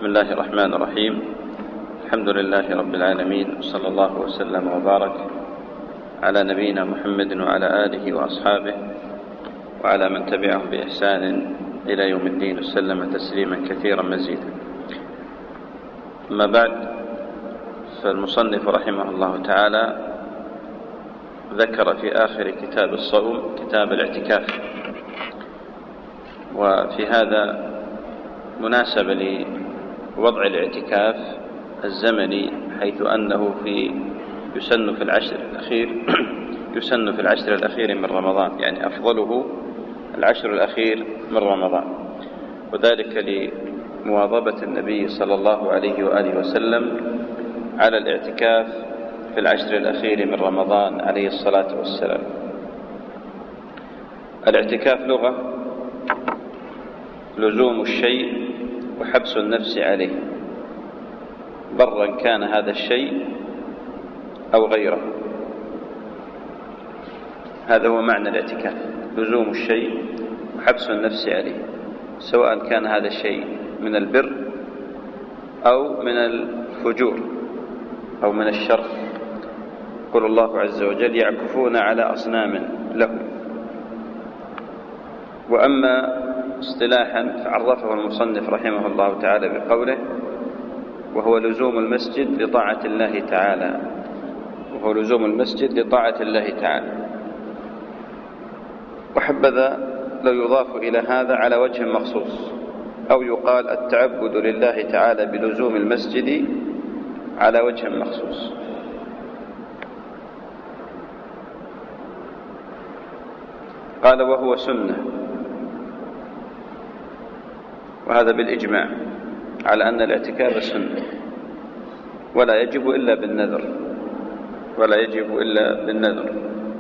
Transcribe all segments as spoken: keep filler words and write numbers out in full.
الله الرحمن الرحيم. الحمد لله رب العالمين، وصلى الله وسلم وبارك على نبينا محمد وعلى آله وأصحابه وعلى من تبعهم بإحسان إلى يوم الدين، وسلم تسليما كثيرا مزيدا. أما بعد، فالمصنف رحمه الله تعالى ذكر في آخر كتاب الصوم كتاب الاعتكاف، وفي هذا مناسبة لوضع الاعتكاف الزمني، حيث أنه في يسن في العشر الأخير يسن في العشر الأخير من رمضان، يعني أفضله العشر الأخير من رمضان، وذلك لمواظبة النبي صلى الله عليه وآله وسلم على الاعتكاف في العشر الأخير من رمضان عليه الصلاة والسلام. الاعتكاف لغة لزوم الشيء وحبس النفس عليه، برا كان هذا الشيء أو غيره. هذا هو معنى الاعتكاف، لزوم الشيء وحبس النفس عليه، سواء كان هذا الشيء من البر أو من الفجور أو من الشر. يقول الله عز وجل: يعكفون على أصنام لهم. وأما اصطلاحا فعرفه المصنف رحمه الله تعالى بقوله: وهو لزوم المسجد لطاعة الله تعالى وهو لزوم المسجد لطاعة الله تعالى. وحبذا لو يضاف إلى هذا على وجه مخصوص، أو يقال التعبد لله تعالى بلزوم المسجد على وجه مخصوص. قال: وهو سنة، وهذا بالإجماع على أن الاعتكاف سنة، ولا يجب إلا بالنذر ولا يجب إلا بالنذر.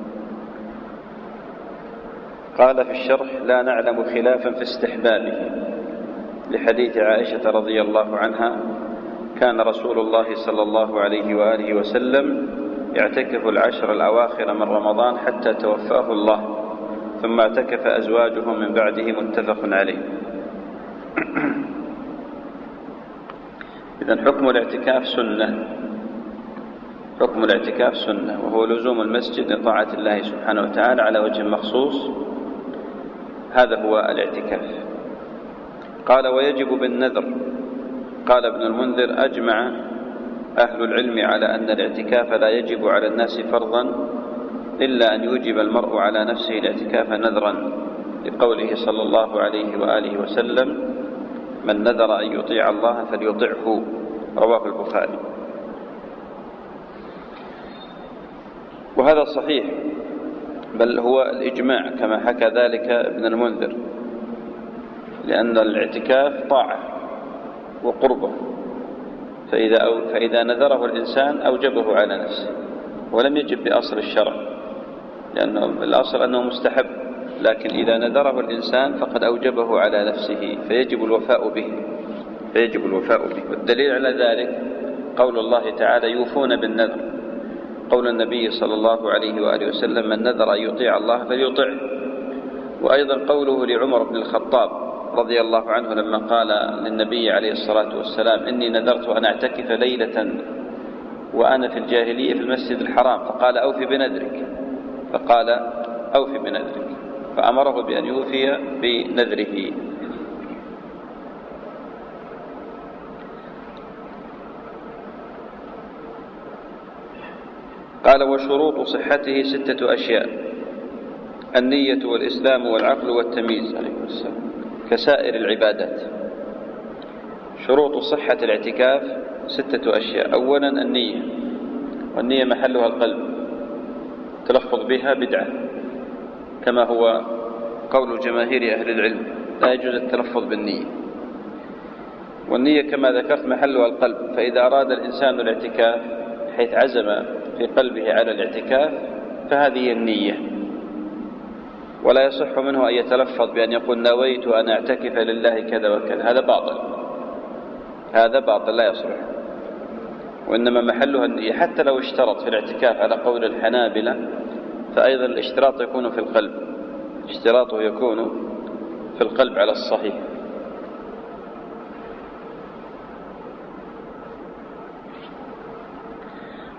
قال في الشرح: لا نعلم خلافا في استحبابه، لحديث عائشة رضي الله عنها: كان رسول الله صلى الله عليه وآله وسلم يعتكف العشر الأواخر من رمضان حتى توفاه الله، ثم اعتكف أزواجه من بعده، متفق عليه. إذن حكم الاعتكاف سنة، حكم الاعتكاف سنة، وهو لزوم المسجد لطاعة الله سبحانه وتعالى على وجه مخصوص. هذا هو الاعتكاف. قال: ويجب بالنذر. قال ابن المنذر: أجمع أهل العلم على أن الاعتكاف لا يجب على الناس فرضا، إلا أن يوجب المرء على نفسه الاعتكاف نذرا، لقوله صلى الله عليه وآله وسلم: من نذر أن يطيع الله فليطعه، رواه البخاري. وهذا صحيح، بل هو الإجماع كما حكى ذلك ابن المنذر، لأن الاعتكاف طاعة وقربة، فإذا, أو فإذا نذره الإنسان أوجبه على نفسه، ولم يجب بأصل الشرع، لأنه الأصل أنه مستحب، لكن إذا نذره الإنسان فقد أوجبه على نفسه، فيجب الوفاء به فيجب الوفاء به. والدليل على ذلك قول الله تعالى: يوفون بالنذر. قول النبي صلى الله عليه وآله وسلم: من نذر أن يطيع الله فليطعه. وأيضا قوله لعمر بن الخطاب رضي الله عنه لما قال للنبي عليه الصلاة والسلام: إني نذرت أن أعتكف ليلة وأنا في الجاهلية في المسجد الحرام، فقال: أوفي بنذرك فقال أوفي بنذرك فأمره بأن يوفي بنذره. قال: وشروط صحته ستة أشياء: النية والإسلام والعقل والتمييز، عليكم السلام، كسائر العبادات. شروط صحة الاعتكاف ستة أشياء. أولا النية، والنية محلها القلب، تلفظ بها بدعة، كما هو قول جماهير أهل العلم، لا يجوز التلفظ بالنية. والنية كما ذكرت محلها القلب، فإذا أراد الإنسان الاعتكاف حيث عزم في قلبه على الاعتكاف فهذه النية، ولا يصح منه أن يتلفظ بأن يقول: نويت أن أعتكف لله كذا وكذا. هذا باطل، هذا باطل لا يصلح. وإنما محلها النية. حتى لو اشترط في الاعتكاف على قول الحنابلة، فأيضا الاشتراط يكون في القلب، اشتراطه يكون في القلب على الصحيح.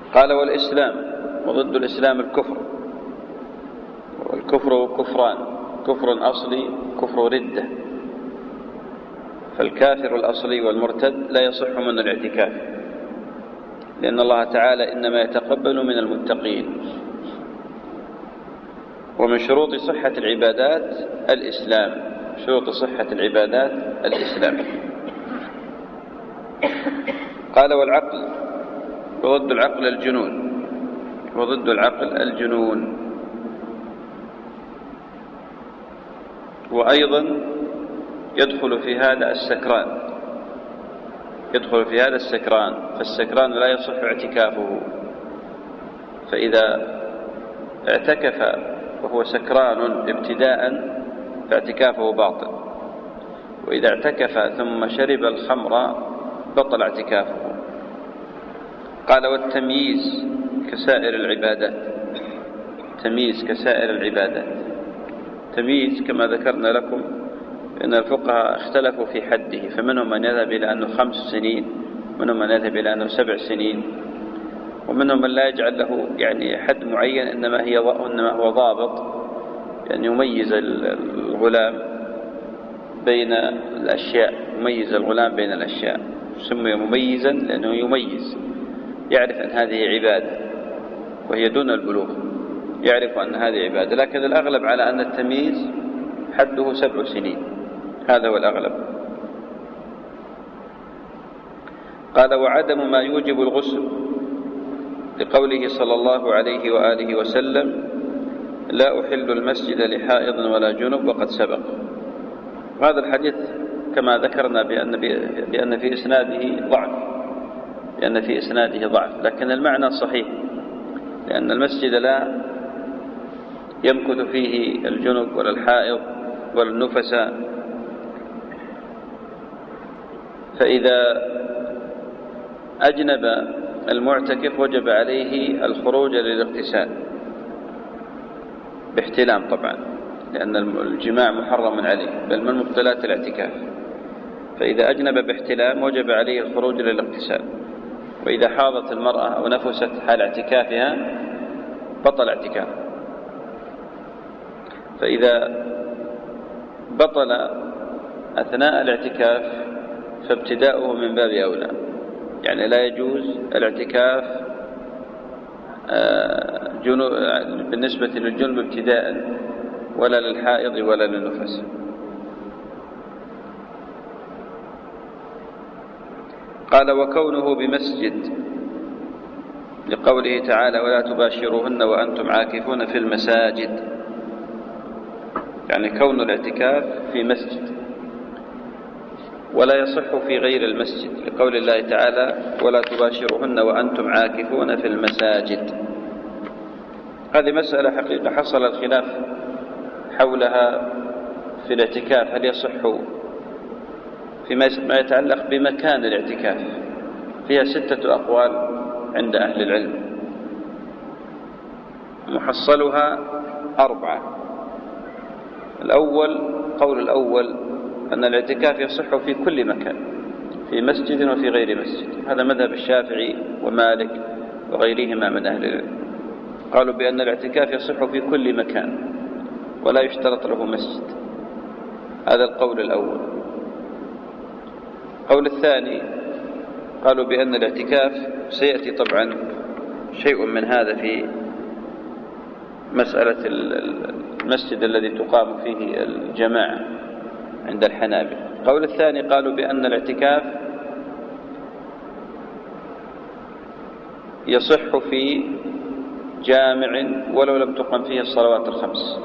قال والإسلام، وضد الإسلام الكفر، والكفر كفران: كفر أصلي، كفر ردة. فالكافر الأصلي والمرتد لا يصح من الاعتكاف، لأن الله تعالى إنما يتقبل من المتقين. ومن شروط صحة العبادات الإسلام، شروط صحة العبادات الإسلام. قال والعقل، وضد العقل الجنون، وضد العقل الجنون. وأيضا يدخل في هذا السكران، يدخل في هذا السكران، فالسكران لا يصح اعتكافه. فإذا اعتكف وهو سكران ابتداء فاعتكافه باطل، وإذا اعتكف ثم شرب الخمر بطل اعتكافه. قال والتمييز كسائر العبادات، تمييز كسائر العبادات. تمييز كما ذكرنا لكم أن الفقهاء اختلفوا في حده، فمنهم من يذهب إلى أنه خمس سنين، منهم من يذهب إلى أنه سبع سنين، ومنهم من لا يجعل له يعني حد معين، إنما هي إنما هو ضابط يعني يميز الغلام بين الأشياء، يميز الغلام بين الأشياء، سمي مميزا لأنه يميز، يعرف أن هذه عبادة وهي دون البلوغ، يعرف أن هذه عبادة. لكن الأغلب على أن التمييز حده سبع سنين، هذا هو الأغلب. قال وعدم ما يوجب الغسل، لقوله صلى الله عليه وآله وسلم: لا أحل المسجد لحائض ولا جنب، وقد سبق. هذا الحديث كما ذكرنا بأن, بأن في إسناده ضعف، لأن في إسناده ضعف، لكن المعنى صحيح، لأن المسجد لا يمكث فيه الجنب ولا الحائض ولا النفساء. فإذا أجنب المعتكف وجب عليه الخروج للاغتسال باحتلام طبعا، لأن الجماع محرم عليه، بل من مبطلات الاعتكاف. فإذا أجنب باحتلام وجب عليه الخروج للاغتسال. وإذا حاضت المرأة أو نفست حال اعتكافها بطل اعتكاف. فإذا بطل أثناء الاعتكاف فابتداؤه من باب أولى، يعني لا يجوز الاعتكاف بالنسبة للجنب ابتداء، ولا للحائض ولا للنفس. قال وكونه بمسجد، لقوله تعالى: ولا تباشروهن وأنتم عاكفون في المساجد، يعني كون الاعتكاف في مسجد، ولا يصح في غير المسجد، لقول الله تعالى: ولا تباشروهن وأنتم عاكفون في المساجد. هذه مسألة حقيقة حصل الخلاف حولها في الاعتكاف، هل يصح فيما يتعلق بمكان الاعتكاف؟ فيها ستة أقوال عند أهل العلم، محصلها أربعة. الأول، قول الأول أن الاعتكاف يصح في كل مكان، في مسجد وفي غير مسجد. هذا مذهب الشافعي ومالك وغيرهما من أهل العلم، قالوا بأن الاعتكاف يصح في كل مكان ولا يشترط له مسجد. هذا القول الأول. القول الثاني قالوا بأن الاعتكاف، سيأتي طبعا شيء من هذا في مسألة المسجد الذي تقام فيه الجماعة عند الحنابلة. القول الثاني قالوا بأن الاعتكاف يصح في جامع ولو لم تقم فيه الصلوات الخمس،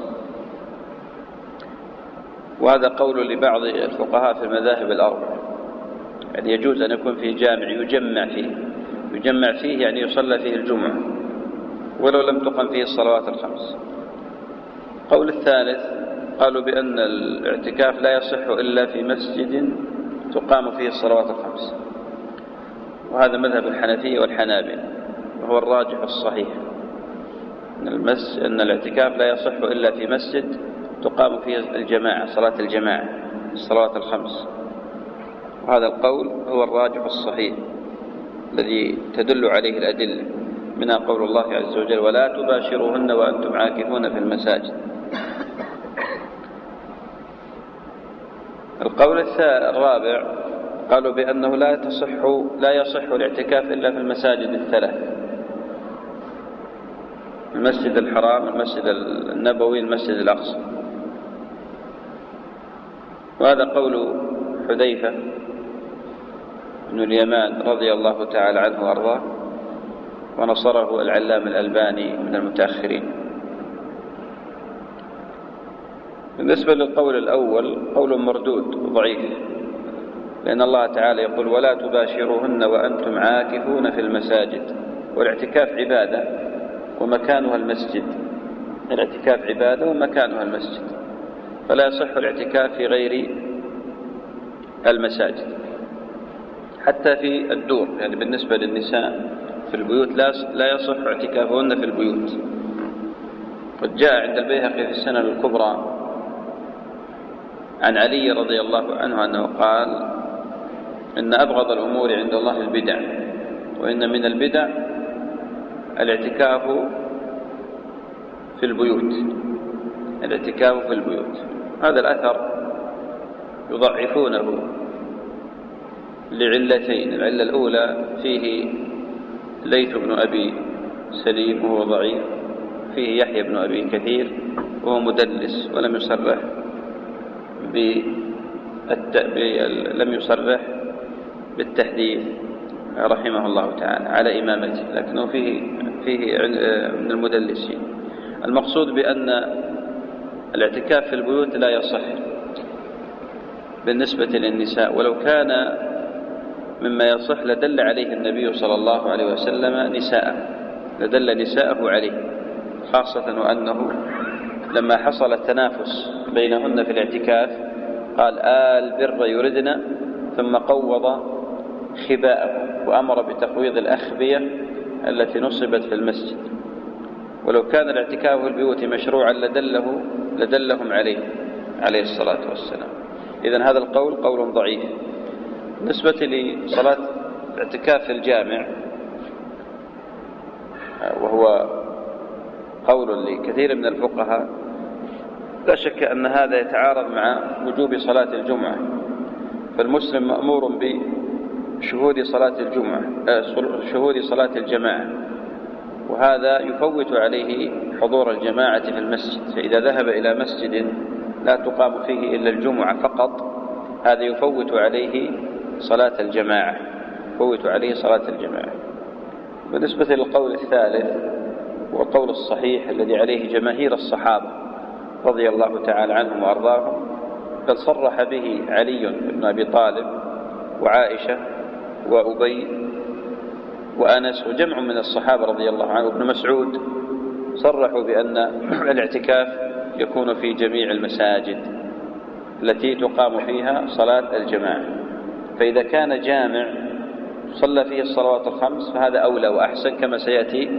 وهذا قول لبعض الفقهاء في المذاهب الأربع، يعني يجوز أن يكون في جامع يجمع فيه، يجمع فيه يعني يصلى فيه الجمعة ولو لم تقم فيه الصلوات الخمس. القول الثالث قالوا بأن الاعتكاف لا يصح إلا في مسجد تقام فيه الصلوات الخمس، وهذا مذهب الحنفية والحنابلة، وهو الراجح الصحيح أن, المس... أن الاعتكاف لا يصح إلا في مسجد تقام فيه الجماعة، صلاة الجماعة، الصلوات الخمس. وهذا القول هو الراجح الصحيح الذي تدل عليه الأدلة، منها قول الله عز وجل ولا تباشروهن وأنتم عاكفون في المساجد. القول الرابع قالوا بأنه لا تصح لا يصح الاعتكاف إلا في المساجد الثلاث: المسجد الحرام، المسجد النبوي، المسجد الأقصى. وهذا قول حذيفة بن اليمان رضي الله تعالى عنه وأرضاه، ونصره العلامة الألباني من المتأخرين. بالنسبة للقول الأول قول مردود ضعيف، لأن الله تعالى يقول ولا تباشروهن وأنتم عاكفون في المساجد، والاعتكاف عبادة ومكانها المسجد. الاعتكاف عبادة ومكانها المسجد، فلا يصح الاعتكاف في غير المساجد حتى في الدور. يعني بالنسبة للنساء في البيوت لا يصح اعتكافهن في البيوت. قد جاء عند البيهقي في السنن الكبرى عن علي رضي الله عنه أنه قال إن أبغض الأمور عند الله البدع، وإن من البدع الاعتكاف في البيوت. الاعتكاف في البيوت هذا الأثر يضعفونه لعلتين: العلة الأولى فيه ليث بن أبي سليم وهو ضعيف، فيه يحيى بن أبي كثير وهو مدلس ولم يصرح بالت... لم يصرح بالتحديث رحمه الله تعالى على إمامته، لكنه فيه فيه من المدلسين. المقصود بأن الاعتكاف في البيوت لا يصح بالنسبة للنساء، ولو كان مما يصح لدل عليه النبي صلى الله عليه وسلم نساءه، لدل نساءه عليه، خاصة وأنه لما حصل التنافس بينهن في الاعتكاف قال آل بر يردن، ثم قوض خباءه وأمر بتقويض الأخبية التي نصبت في المسجد. ولو كان الاعتكاف في البيوت مشروعا لدله لدلهم عليه عليه الصلاة والسلام. إذن هذا القول قول ضعيف. بالنسبة لصلاة الاعتكاف في الجامع، وهو قول لكثير من الفقهاء، لا شك أن هذا يتعارض مع وجوب صلاة الجمعة، فالمسلم مأمور بشهود صلاة الجمعة شهود صلاة الجماعة، وهذا يفوت عليه حضور الجماعة في المسجد. فإذا ذهب إلى مسجد لا تقام فيه إلا الجمعة فقط، هذا يفوت عليه صلاة الجماعة يفوت عليه صلاة الجماعة. بالنسبة للقول الثالث والقول الصحيح الذي عليه جماهير الصحابة رضي الله تعالى عنهم وأرضاهم، بل صرح به علي بن أبي طالب وعائشة وأبي وأنس وجمع من الصحابة رضي الله عنهم وابن مسعود، صرحوا بأن الاعتكاف يكون في جميع المساجد التي تقام فيها صلاة الجماعة. فإذا كان جامع صلى فيه الصلوات الخمس فهذا أولى وأحسن، كما سيأتي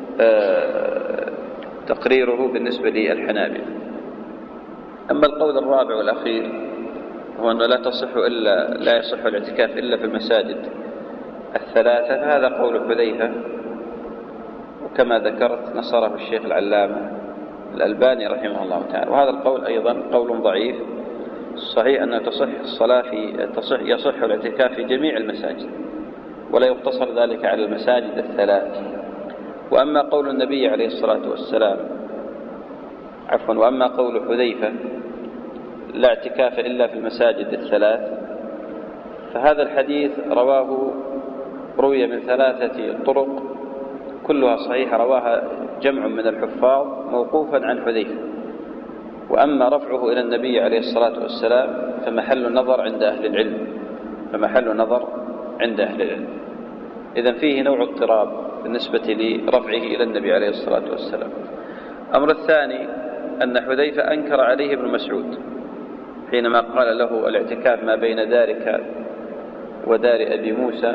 تقريره بالنسبة للحنابلة. أما القول الرابع والأخير هو أنه لا تصح إلا لا يصح الاعتكاف إلا في المساجد الثلاثة، فهذا قول حذيفة، وكما ذكرت نصره الشيخ العلامة الألباني رحمه الله تعالى. وهذا القول أيضا قول ضعيف. الصحيح أن تصح الصلاة في تصح يصح الاعتكاف في جميع المساجد، ولا يقتصر ذلك على المساجد الثلاث. وأما قول النبي عليه الصلاة والسلام عفوا وأما قول حذيفة لا اعتكاف إلا في المساجد الثلاث، فهذا الحديث رواه روي من ثلاثة طرق كلها صحيحة، رواها جمع من الحفاظ موقوفا عن حذيفة. وأما رفعه إلى النبي عليه الصلاة والسلام فمحل نظر عند أهل العلم فمحل نظر عند أهل العلم. إذن فيه نوع اضطراب بالنسبة لرفعه إلى النبي عليه الصلاة والسلام. الأمر الثاني أن حذيفة أنكر عليه ابن مسعود حينما قال له الاعتكاف ما بين دارك ودار أبي موسى،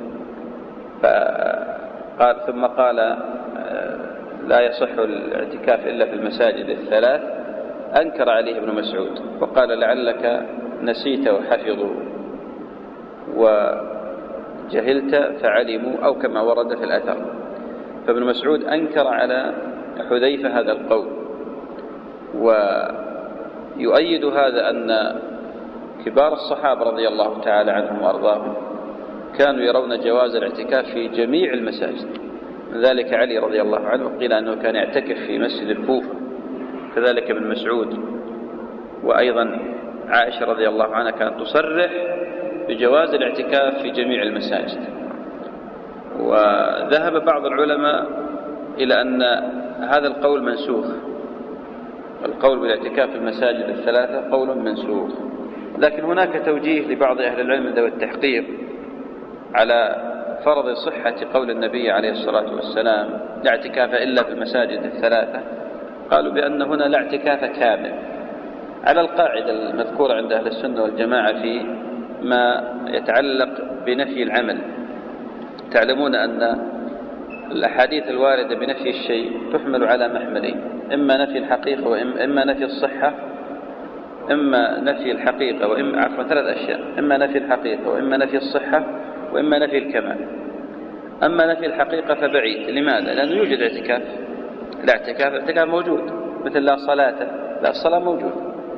فقال ثم قال لا يصح الاعتكاف إلا في المساجد الثلاث، أنكر عليه ابن مسعود وقال لعلك نسيت وحفظوا وجهلت فعلموا، أو كما ورد في الأثر. فابن مسعود أنكر على حذيفة هذا القول. ويؤيد هذا أن كبار الصحابة رضي الله تعالى عنهم وأرضاهم كانوا يرون جواز الاعتكاف في جميع المساجد. من ذلك علي رضي الله عنه قيل أنه كان يعتكف في مسجد الكوفة، كذلك ابن مسعود، وأيضا عائشة رضي الله عنها كانت تصرح بجواز الاعتكاف في جميع المساجد. وذهب بعض العلماء إلى أن هذا القول منسوخ، القول بالاعتكاف في المساجد الثلاثة قول منسوخ. لكن هناك توجيه لبعض أهل العلم ذوي التحقيق على فرض صحة قول النبي عليه الصلاة والسلام لا اعتكاف إلا في المساجد الثلاثة. قالوا بأن هنا لا اعتكاف كامل على القاعدة المذكورة عند أهل السنة والجماعة في ما يتعلق بنفي العمل. تعلمون أن الأحاديث الواردة بنفي الشيء تحمل على محملين، إما نفي الحقيقة وإما نفي الصحة، إما نفي الحقيقة وإما عفوا ثلاث أشياء، إما نفي الحقيقة وإما نفي الصحة وإما نفي الكمال. أما نفي الحقيقة فبعيد. لماذا؟ لأنه يوجد اعتكاف، لا اعتكاف اعتكاف موجود، مثل لا صلاة، لا الصلاة موجود.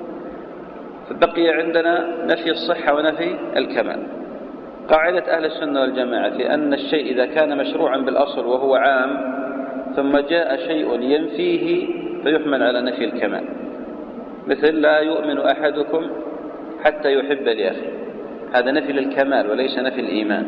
فبقي عندنا نفي الصحة ونفي الكمال. قاعدة أهل السنة والجماعة في أن الشيء إذا كان مشروعا بالأصل وهو عام ثم جاء شيء ينفيه فيحمل على نفي الكمال، مثل لا يؤمن أحدكم حتى يحب لأخيه، هذا نفي للكمال وليس نفي الإيمان.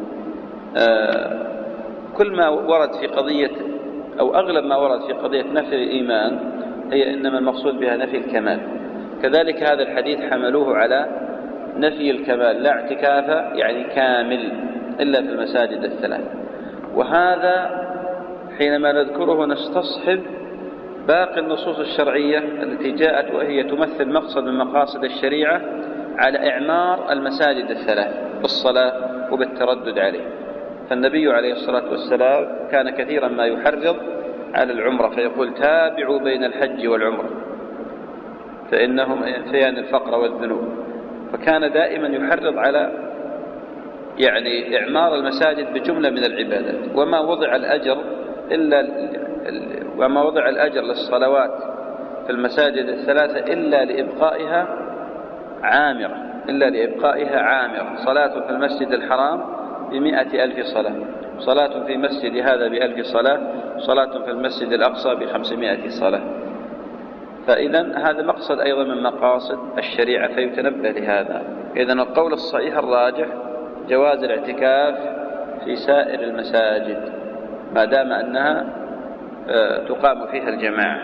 آه كل ما ورد في قضية أو أغلب ما ورد في قضية نفي الإيمان هي إنما المقصود بها نفي الكمال. كذلك هذا الحديث حملوه على نفي الكمال، لا اعتكاف يعني كامل إلا في المساجد الثلاث. وهذا حينما نذكره نستصحب باقي النصوص الشرعية التي جاءت وهي تمثل مقصد من مقاصد الشريعة على إعمار المساجد الثلاث بالصلاة وبالتردد عليه. فالنبي عليه الصلاة والسلام كان كثيرا ما يحرض على العمرة فيقول تابعوا بين الحج والعمرة فإنهم ينفيان الفقر والذنوب. فكان دائما يحرض على يعني إعمار المساجد بجملة من العبادات. وما وضع الأجر إلا وما وضع الأجر للصلوات في المساجد الثلاثة إلا لإبقائها عامرة إلا لإبقائها عامرة. صلاة في المسجد الحرام بمئة ألف صلاة، صلاة في مسجد هذا بألف صلاة، صلاة في المسجد الأقصى بخمسمائة صلاة. فإذا هذا مقصد أيضا من مقاصد الشريعة فيتنبه لهذا. إذن القول الصحيح الراجح جواز الاعتكاف في سائر المساجد ما دام أنها تقام فيها الجماعة.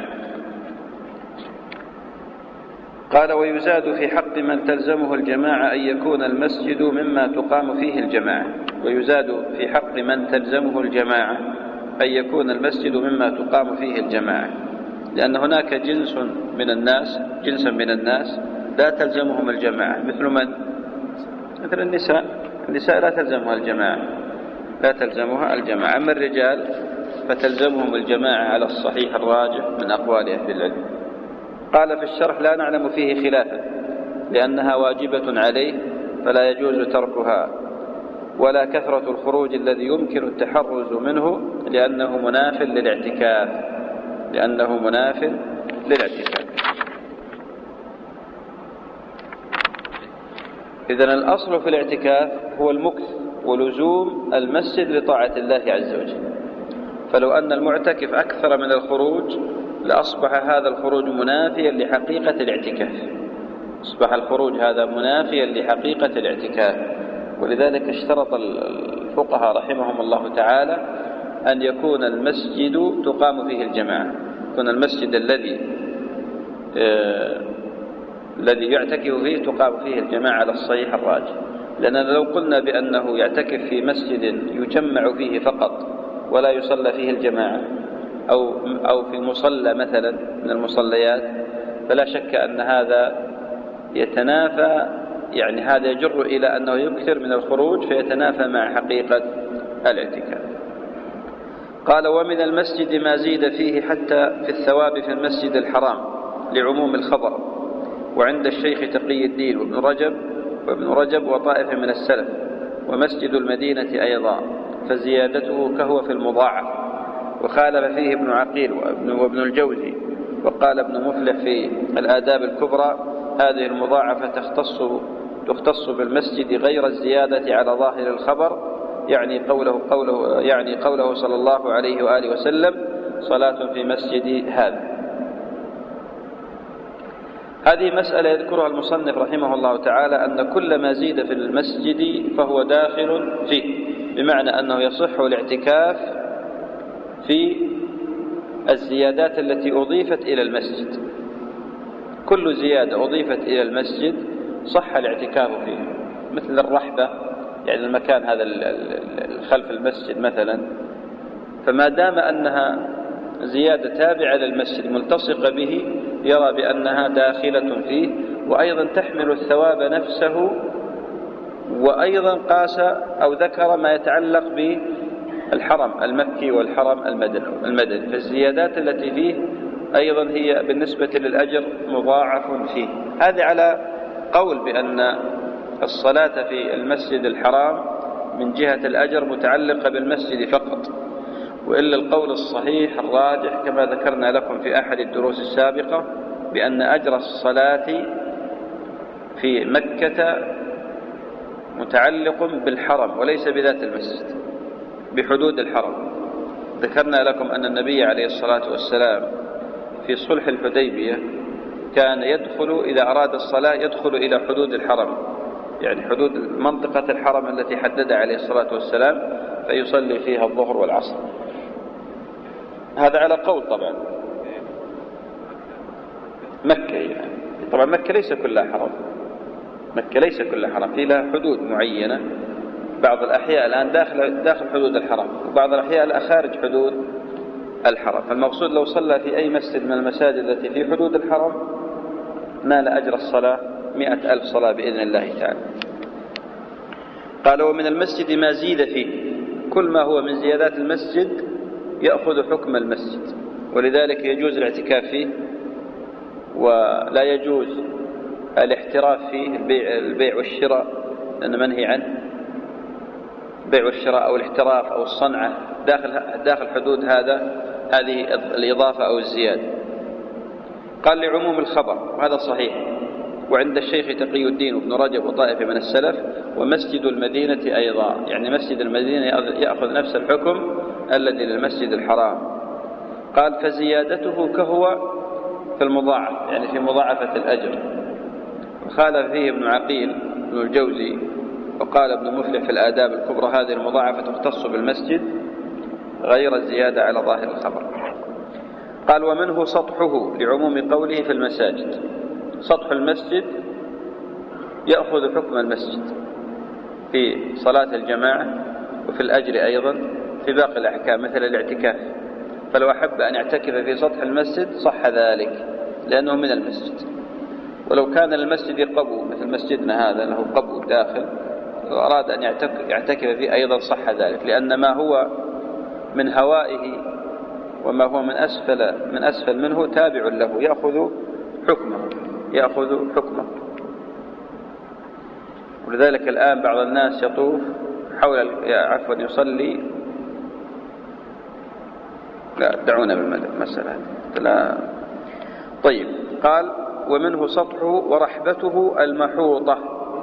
قال ويزاد في حق من تلزمه الجماعة أن يكون المسجد مما تقام فيه الجماعة. ويزاد في حق من تلزمه الجماعة أن يكون المسجد مما تقام فيه الجماعة، لأن هناك جنس من الناس جنسا من الناس لا تلزمهم الجماعة، مثل من؟ مثل النساء. النساء لا تلزمها الجماعة لا تلزمها الجماعة أما الرجال فتلزمهم الجماعة على الصحيح الراجح من أقوال أهل العلم. قال في الشرح لا نعلم فيه خلافا لأنها واجبة عليه فلا يجوز تركها، ولا كثرة الخروج الذي يمكن التحرز منه لأنه مناف للاعتكاف لأنه مناف للاعتكاف. إذن الأصل في الاعتكاف هو المكث ولزوم المسجد لطاعة الله عز وجل. فلو أن المعتكف أكثر من الخروج لأصبح هذا الخروج منافيا لحقيقة الاعتكاف أصبح الخروج هذا منافيا لحقيقة الاعتكاف. ولذلك اشترط الفقهاء رحمهم الله تعالى أن يكون المسجد تقام فيه الجماعة، يكون المسجد الذي آه الذي يعتكف فيه تقام فيه الجماعة على الصحيح الراجح. لأننا لو قلنا بأنه يعتكف في مسجد يجمع فيه فقط ولا يصلى فيه الجماعة أو أو في مصلى مثلا من المصليات فلا شك أن هذا يتنافى يعني هذا يجر إلى أنه يكثر من الخروج فيتنافى مع حقيقة الاعتكاف. قال ومن المسجد ما زيد فيه حتى في الثواب في المسجد الحرام لعموم الخبر، وعند الشيخ تقي الدين وابن رجب وابن رجب وطائفة من السلف ومسجد المدينة أيضا، فزيادته كهو في المضاعف وخالف فيه ابن عقيل وابن الجوزي، وقال ابن مفلح في الآداب الكبرى: هذه المضاعفة تختص تختص بالمسجد غير الزيادة على ظاهر الخبر، يعني قوله قوله يعني قوله صلى الله عليه وآله وسلم: صلاة في مسجد هذا. هذه مسألة يذكرها المصنف رحمه الله تعالى، أن كل ما زيد في المسجد فهو داخل فيه، بمعنى أنه يصح الاعتكاف في الزيادات التي أضيفت إلى المسجد. كل زيادة أضيفت إلى المسجد صح الاعتكاف فيها، مثل الرحبة، يعني المكان هذا خلف المسجد مثلا، فما دام أنها زيادة تابعة للمسجد ملتصقة به يرى بأنها داخلة فيه، وأيضا تحمل الثواب نفسه. وأيضا قاس أو ذكر ما يتعلق بالحرم المكي والحرم المدني، فالزيادات التي فيه أيضا هي بالنسبة للأجر مضاعف فيه. هذا على قول بأن الصلاة في المسجد الحرام من جهة الأجر متعلقة بالمسجد فقط، وإلا القول الصحيح الراجح كما ذكرنا لكم في أحد الدروس السابقة بأن أجر الصلاة في مكة متعلق بالحرم وليس بذات المسجد، بحدود الحرم. ذكرنا لكم أن النبي عليه الصلاة والسلام في صلح الحديبية كان يدخل إذا أراد الصلاة يدخل إلى حدود الحرم، يعني حدود منطقة الحرم التي حددها عليه الصلاة والسلام، فيصلي فيها الظهر والعصر. هذا على قول طبعا مكة، يعني طبعا مكة ليس كلها حرم، مكة ليس كلها حرم، في لها حدود معينة. بعض الأحياء الآن داخل داخل حدود الحرم، وبعض الأحياء لا خارج حدود الحرم. فالمقصود لو صلى في أي مسجد من المساجد التي في حدود الحرم نال أجر الصلاة مئة ألف صلاة بإذن الله تعالى. قال: ومن المسجد ما زيد فيه، كل ما هو من زيادات المسجد يأخذ حكم المسجد، ولذلك يجوز الاعتكاف فيه، ولا يجوز الاحتراف فيه، البيع, البيع والشراء لأنه منهي عنه، البيع والشراء أو الاحتراف أو الصنعة داخل داخل حدود هذا هذه الإضافة أو الزيادة. قال: لعموم الخبر، وهذا صحيح، وعند الشيخ تقي الدين وابن رجب وطائفة من السلف. ومسجد المدينة أيضا، يعني مسجد المدينة يأخذ نفس الحكم الذي للمسجد الحرام. قال: فزيادته كهو في المضاعف، يعني في مضاعفة الأجر. وخالف فيه ابن عقيل ابن الجوزي، وقال ابن مفلح في الآداب الكبرى: هذه المضاعفة تختص بالمسجد غير الزيادة على ظاهر الخبر. قال: ومنه سطحه، لعموم قوله في المساجد. سطح المسجد يأخذ حكم المسجد في صلاة الجماعة وفي الأجر أيضا في باقي الأحكام مثل الاعتكاف. فلو أحب أن يعتكف في سطح المسجد صح ذلك لأنه من المسجد. ولو كان المسجد قبو مثل مسجدنا هذا له قبو داخل وأراد أن يعتكف فيه أيضا صح ذلك، لأن ما هو من هوائه وما هو من أسفل من أسفل منه تابع له، يأخذ حكمه يأخذ حكمه. ولذلك الآن بعض الناس يطوف حول عفوا يصلي لا دعونا بالمسألة لا. طيب. قال: ومنه سطحه ورحبته المحوطة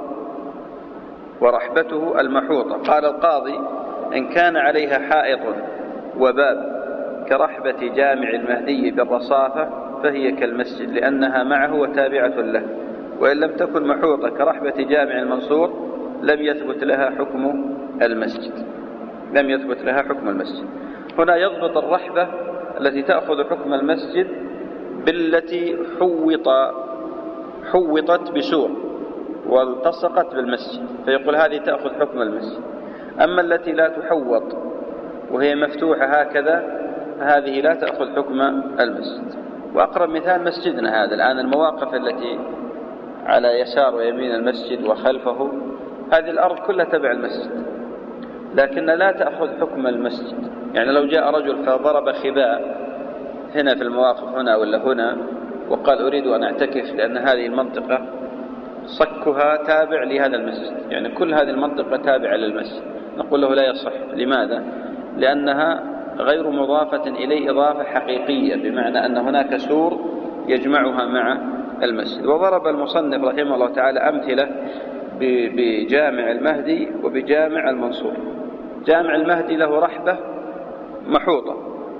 ورحبته المحوطة. قال القاضي: إن كان عليها حائط وباب كرحبة جامع المهدي بالرصافة فهي كالمسجد لأنها معه وتابعة له، وإن لم تكن محوطة كرحبة جامع المنصور لم يثبت لها حكم المسجد لم يثبت لها حكم المسجد. هنا يضبط الرحبة التي تأخذ حكم المسجد بالتي حوط حوطت بسور والتصقت بالمسجد، فيقول هذه تأخذ حكم المسجد. أما التي لا تحوط وهي مفتوحة هكذا هذه لا تأخذ حكم المسجد. وأقرب مثال مسجدنا هذا الآن، المواقف التي على يسار ويمين المسجد وخلفه هذه الأرض كلها تبع المسجد، لكن لا تأخذ حكم المسجد. يعني لو جاء رجل فضرب خباء هنا في المواقف هنا ولا هنا وقال أريد أن أعتكف لأن هذه المنطقة صكها تابع لهذا المسجد، يعني كل هذه المنطقة تابعة للمسجد، نقول له لا يصح. لماذا؟ لأنها غير مضافة إليه إضافة حقيقية، بمعنى أن هناك سور يجمعها مع المسجد. وضرب المصنف رحمه الله تعالى أمثلة بجامع المهدي وبجامع المنصور. جامع المهدي له رحبة محوطة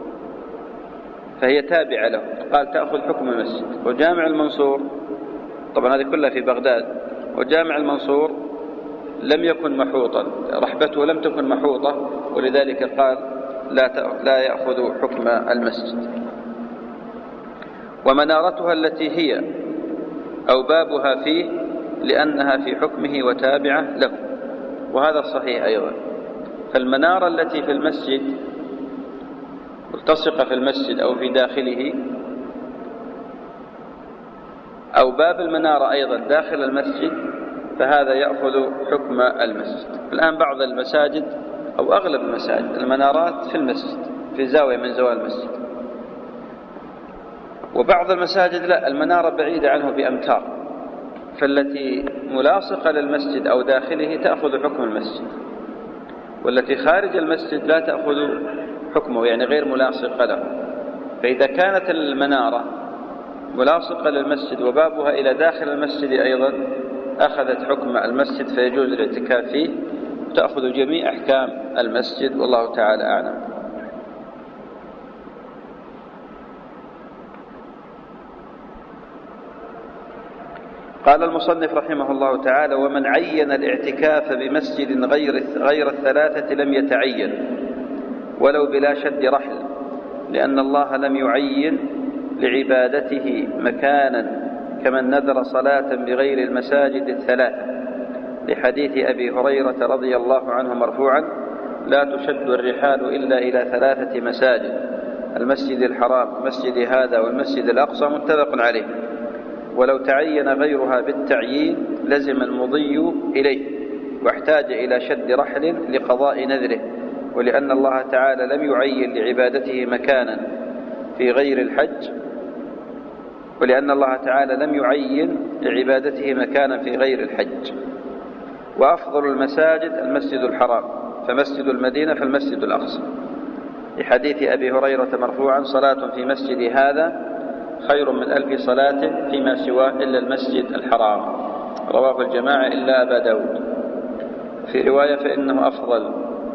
فهي تابعة له، قال تأخذ حكم المسجد. وجامع المنصور طبعا هذه كلها في بغداد، وجامع المنصور لم يكن محوطا، رحبته لم تكن محوطة، ولذلك قال لا لا يأخذ حكم المسجد. ومنارتها التي هي أو بابها فيه لأنها في حكمه وتابعة له، وهذا صحيح أيضا. فالمنارة التي في المسجد ملتصقة في المسجد أو في داخله، أو باب المنارة أيضا داخل المسجد، فهذا يأخذ حكم المسجد. الآن بعض المساجد أو أغلب المساجد المنارات في المسجد في زاوية من زوايا المسجد، وبعض المساجد لا، المنارة بعيدة عنه بأمتار، فالتي ملاصقة للمسجد أو داخله تأخذ حكم المسجد، والتي خارج المسجد لا تأخذ حكمه، يعني غير ملاصقة له. فإذا كانت المنارة ملاصقة للمسجد وبابها إلى داخل المسجد أيضا أخذت حكم المسجد، فيجوز الاعتكاف فيه، تأخذ جميع أحكام المسجد، والله تعالى أعلم. قال المصنف رحمه الله تعالى: ومن عين الاعتكاف بمسجد غير غير الثلاثة لم يتعين ولو بلا شد رحل، لأن الله لم يعين لعبادته مكانا كمن نذر صلاة بغير المساجد الثلاثة، لحديث أبي هريرة رضي الله عنه مرفوعا: لا تشد الرحال إلا إلى ثلاثة مساجد، المسجد الحرام، مسجد هذا، والمسجد الأقصى، متفق عليه. ولو تعين غيرها بالتعيين لزم المضي إليه واحتاج إلى شد رحل لقضاء نذره، ولأن الله تعالى لم يعين لعبادته مكانا في غير الحج ولأن الله تعالى لم يعين لعبادته مكانا في غير الحج. وأفضل المساجد المسجد الحرام، فمسجد المدينة فالمسجد الأقصى، لحديث أبي هريرة مرفوعا: صلاة في مسجد هذا خير من ألف صلاة فيما سواه إلا المسجد الحرام، رواه الجماعة إلا أبا داود. في رواية: فإنه أفضل.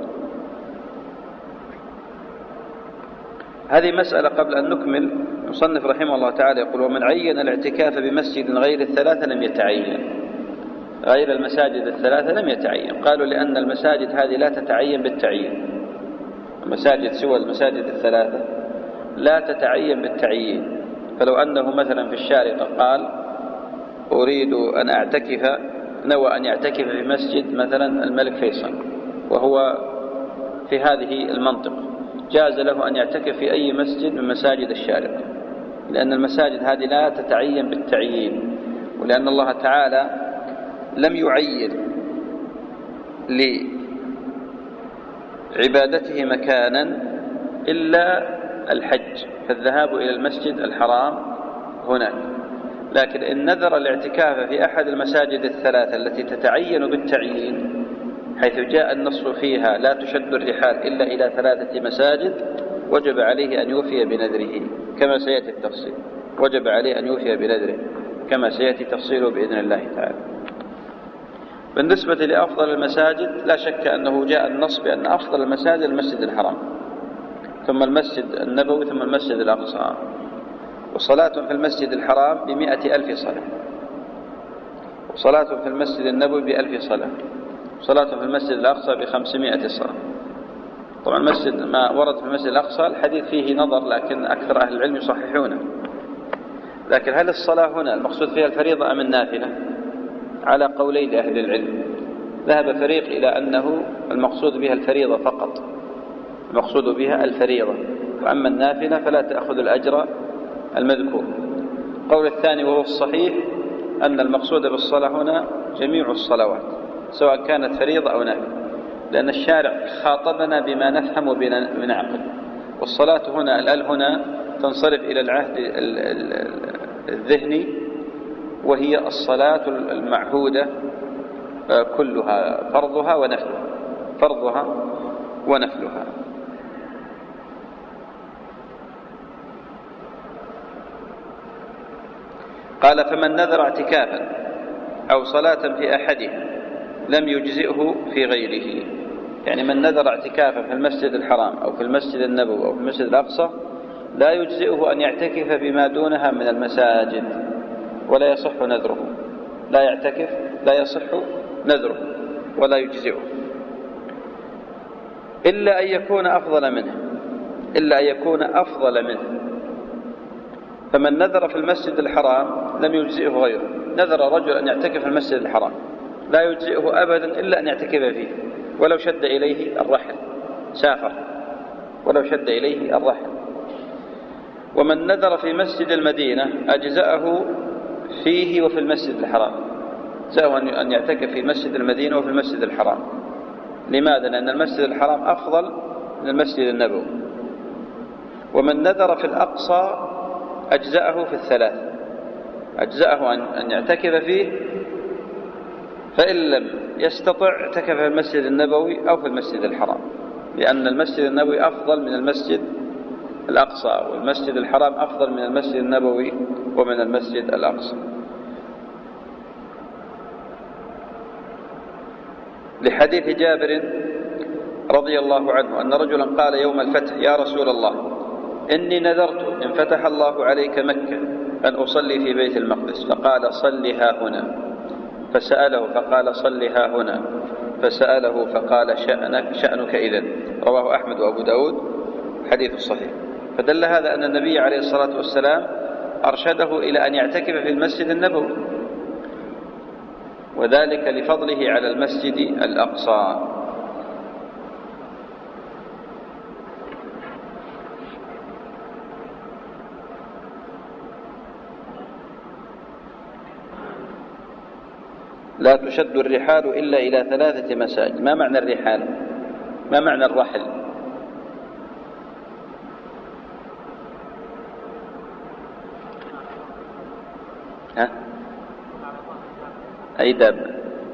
هذه مسألة قبل أن نكمل. المصنف رحمه الله تعالى يقول: ومن عين الاعتكاف بمسجد غير الثلاثة لم يتعين، غير المساجد الثلاثة لم يتعين. قالوا لأن المساجد هذه لا تتعين بالتعيين، المساجد سوى المساجد الثلاثة لا تتعين بالتعيين. فلو أنه مثلا في الشارقة قال أريد أن أعتكف، نوى أن يعتكف في مسجد مثلا الملك فيصل وهو في هذه المنطقة، جاز له أن يعتكف في أي مسجد من مساجد الشارقة، لأن المساجد هذه لا تتعين بالتعيين، ولأن الله تعالى لم يعين لعبادته مكانا إلا الحج، فالذهاب إلى المسجد الحرام هناك. لكن إن نذر الاعتكاف في أحد المساجد الثلاثة التي تتعين بالتعيين، حيث جاء النص فيها لا تشد الرحال إلا إلى ثلاثة مساجد، وجب عليه أن يوفي بنذره كما سيأتي التفصيل، وجب عليه أن يوفي بنذره كما سيأتي تفصيله بإذن الله تعالى. بالنسبة لأفضل المساجد لا شك أنه جاء النص بأن أفضل المساجد المسجد الحرام، ثم المسجد النبوي، ثم المسجد الأقصى. وصلاة في المسجد الحرام بمئة ألف صلاة، وصلاة في المسجد النبوي بألف صلاة، وصلاة في المسجد الأقصى بخمسمائة صلاة. طبعا المسجد ما ورد في المسجد الأقصى الحديث فيه نظر، لكن أكثر أهل العلم يصححونه. لكن هل الصلاة هنا المقصود فيها الفريضة أم النافلة؟ على قولي لأهل العلم. ذهب فريق إلى أنه المقصود بها الفريضة فقط، المقصود بها الفريضة، وأما النافلة فلا تأخذ الأجر المذكور. القول الثاني وهو الصحيح أن المقصود بالصلاة هنا جميع الصلوات سواء كانت فريضة أو نافلة، لأن الشارع خاطبنا بما نفهم ونعقل، والصلاة هنا الآل هنا تنصرف إلى العهد الذهني، وهي الصلاة المعهودة كلها، فرضها ونفلها، فرضها ونفلها. قال فمن نذر اعتكافا أو صلاة في أحدها لم يجزئه في غيره. يعني من نذر اعتكافا في المسجد الحرام أو في المسجد النبوي أو في المسجد الأقصى لا يجزئه أن يعتكف بما دونها من المساجد، ولا يصح نذره، لا يعتكف لا يصح نذره ولا يجزئه، إلا أن يكون أفضل منه إلا أن يكون أفضل منه. فمن نذر في المسجد الحرام لم يجزئه غيره. نذر رجل أن يعتكف في المسجد الحرام لا يجزئه أبدا إلا أن يعتكف فيه ولو شد إليه الرحل، سافر ولو شد إليه الرحل. ومن نذر في مسجد المدينة أجزأه فيه وفي المسجد الحرام، أجزأه أن يعتكف في مسجد المدينة وفي المسجد الحرام. لماذا؟ لأن المسجد الحرام أفضل من المسجد النبوي. ومن نذر في الأقصى أجزأه في الثلاث، أجزأه أن يعتكف فيه، فإن لم يستطع اعتكف في المسجد النبوي أو في المسجد الحرام، لأن المسجد النبوي أفضل من المسجد الأقصى، والمسجد الحرام أفضل من المسجد النبوي ومن المسجد الأقصى. لحديث جابر رضي الله عنه أن رجلا قال يوم الفتح يا رسول الله إني نذرت إن فتح الله عليك مكة أن أصلي في بيت المقدس، فقال صل ها هنا، فسأله فقال صل ها هنا، فسأله فقال شأنك, شأنك إذن. رواه أحمد وأبو داود، حديث صحيح. فدل هذا أن النبي عليه الصلاة والسلام أرشده إلى أن يعتكف في المسجد النبوي، وذلك لفضله على المسجد الأقصى. لا تشد الرحال إلا إلى ثلاثة مساجد. ما معنى الرحال؟ ما معنى الرحل؟ ها؟ أي دابة؟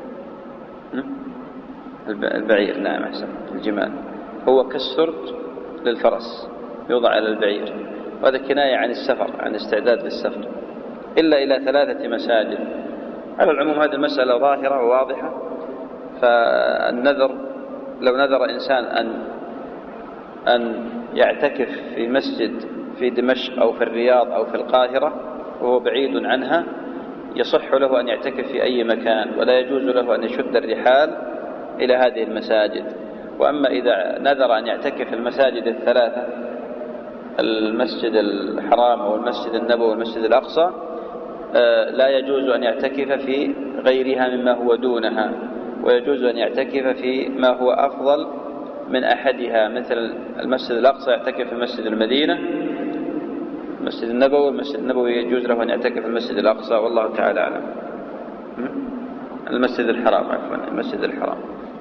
البعير. نعم أحسن، الجمال. هو كالسرج للفرس يوضع على البعير، وهذا كناية عن السفر، عن استعداد للسفر. إلا إلى ثلاثة مساجد. على العموم هذه المسألة ظاهرة وواضحة. فالنذر لو نذر إنسان أن أن يعتكف في مسجد في دمشق أو في الرياض أو في القاهرة وهو بعيد عنها، يصح له أن يعتكف في أي مكان، ولا يجوز له أن يشد الرحال إلى هذه المساجد. وأما إذا نذر أن يعتكف في المساجد الثلاثة، المسجد الحرام والمسجد النبوي والمسجد الأقصى، لا يجوز أن يعتكف في غيرها مما هو دونها، ويجوز أن يعتكف في ما هو أفضل من أحدها، مثل المسجد الأقصى يعتكف في مسجد المدينة، المسجد النبوي المسجد النبوي يجوز له أن يعتكف في المسجد الأقصى، والله تعالى أعلم. المسجد الحرام عفوا المسجد الحرام.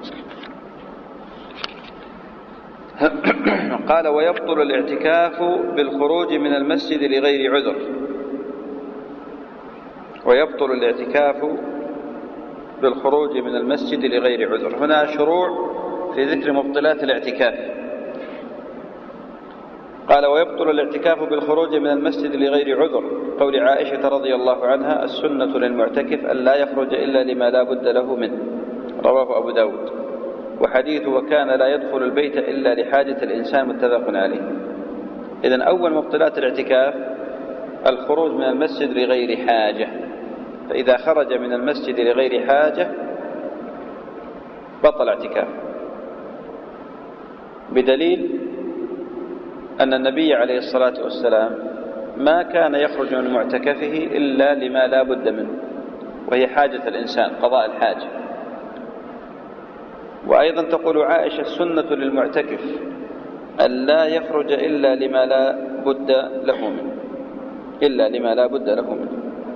قال ويبطل الاعتكاف بالخروج من المسجد لغير عذر. ويبطل الاعتكاف بالخروج من المسجد لغير عذر. هنا شروع في ذكر مبطلات الاعتكاف. قال ويبطل الاعتكاف بالخروج من المسجد لغير عذر، قول عائشة رضي الله عنها السنة للمعتكف أن لا يخرج إلا لما لا بد له منه، رواه أبو داود. وحديث وكان لا يدخل البيت إلا لحاجة الإنسان متفق عليه. إذن أول مبطلات الاعتكاف الخروج من المسجد لغير حاجة، فإذا خرج من المسجد لغير حاجة بطل اعتكاف، بدليل أن النبي عليه الصلاة والسلام ما كان يخرج من معتكفه إلا لما لا بد منه، وهي حاجة الإنسان، قضاء الحاجة. وأيضا تقول عائشة السنة للمعتكف أن لا يخرج إلا لما لا بد له منه، إلا لما لا بد له منه.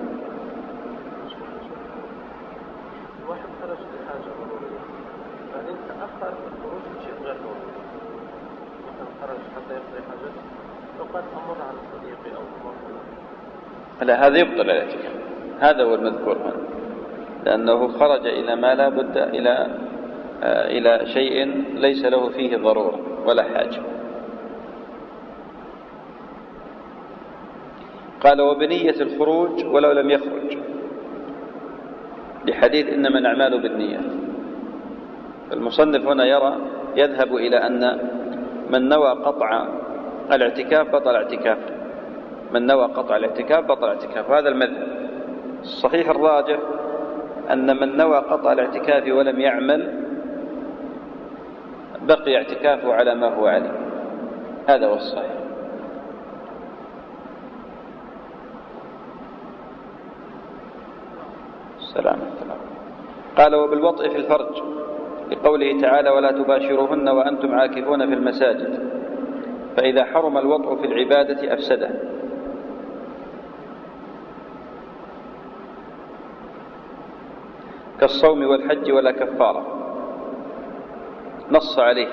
واحد خرج لحاجة ضرورية بعدين تأخر الخروج لشيء غير ضروري، مثلا خرج حتى يقضي حاجته، لو قد أمر على صديقي أو أمر، لا هذا يبطل الاعتكاف، هذا هو المذكور هنا، لأنه خرج إلى ما لا بد إلى آه إلى شيء ليس له فيه ضرورة ولا حاجة. قال وبنية الخروج ولو لم يخرج، لحديث إنما الأعمال بالنية. المصنف هنا يرى يذهب إلى أن من نوى قطع الاعتكاف بطل اعتكاف، من نوى قطع الاعتكاف بطل اعتكاف، هذا المذهب. الصحيح الراجح أن من نوى قطع الاعتكاف ولم يعمل بقي اعتكافه على ما هو عليه، هذا هو الصحيح. السلام عليكم. قال وبالوطء في الفرج، لقوله تعالى ولا تباشروهن وأنتم عاكفون في المساجد، فإذا حرم الوطء في العبادة أفسده. كالصوم والحج ولا كفارة، نص عليه.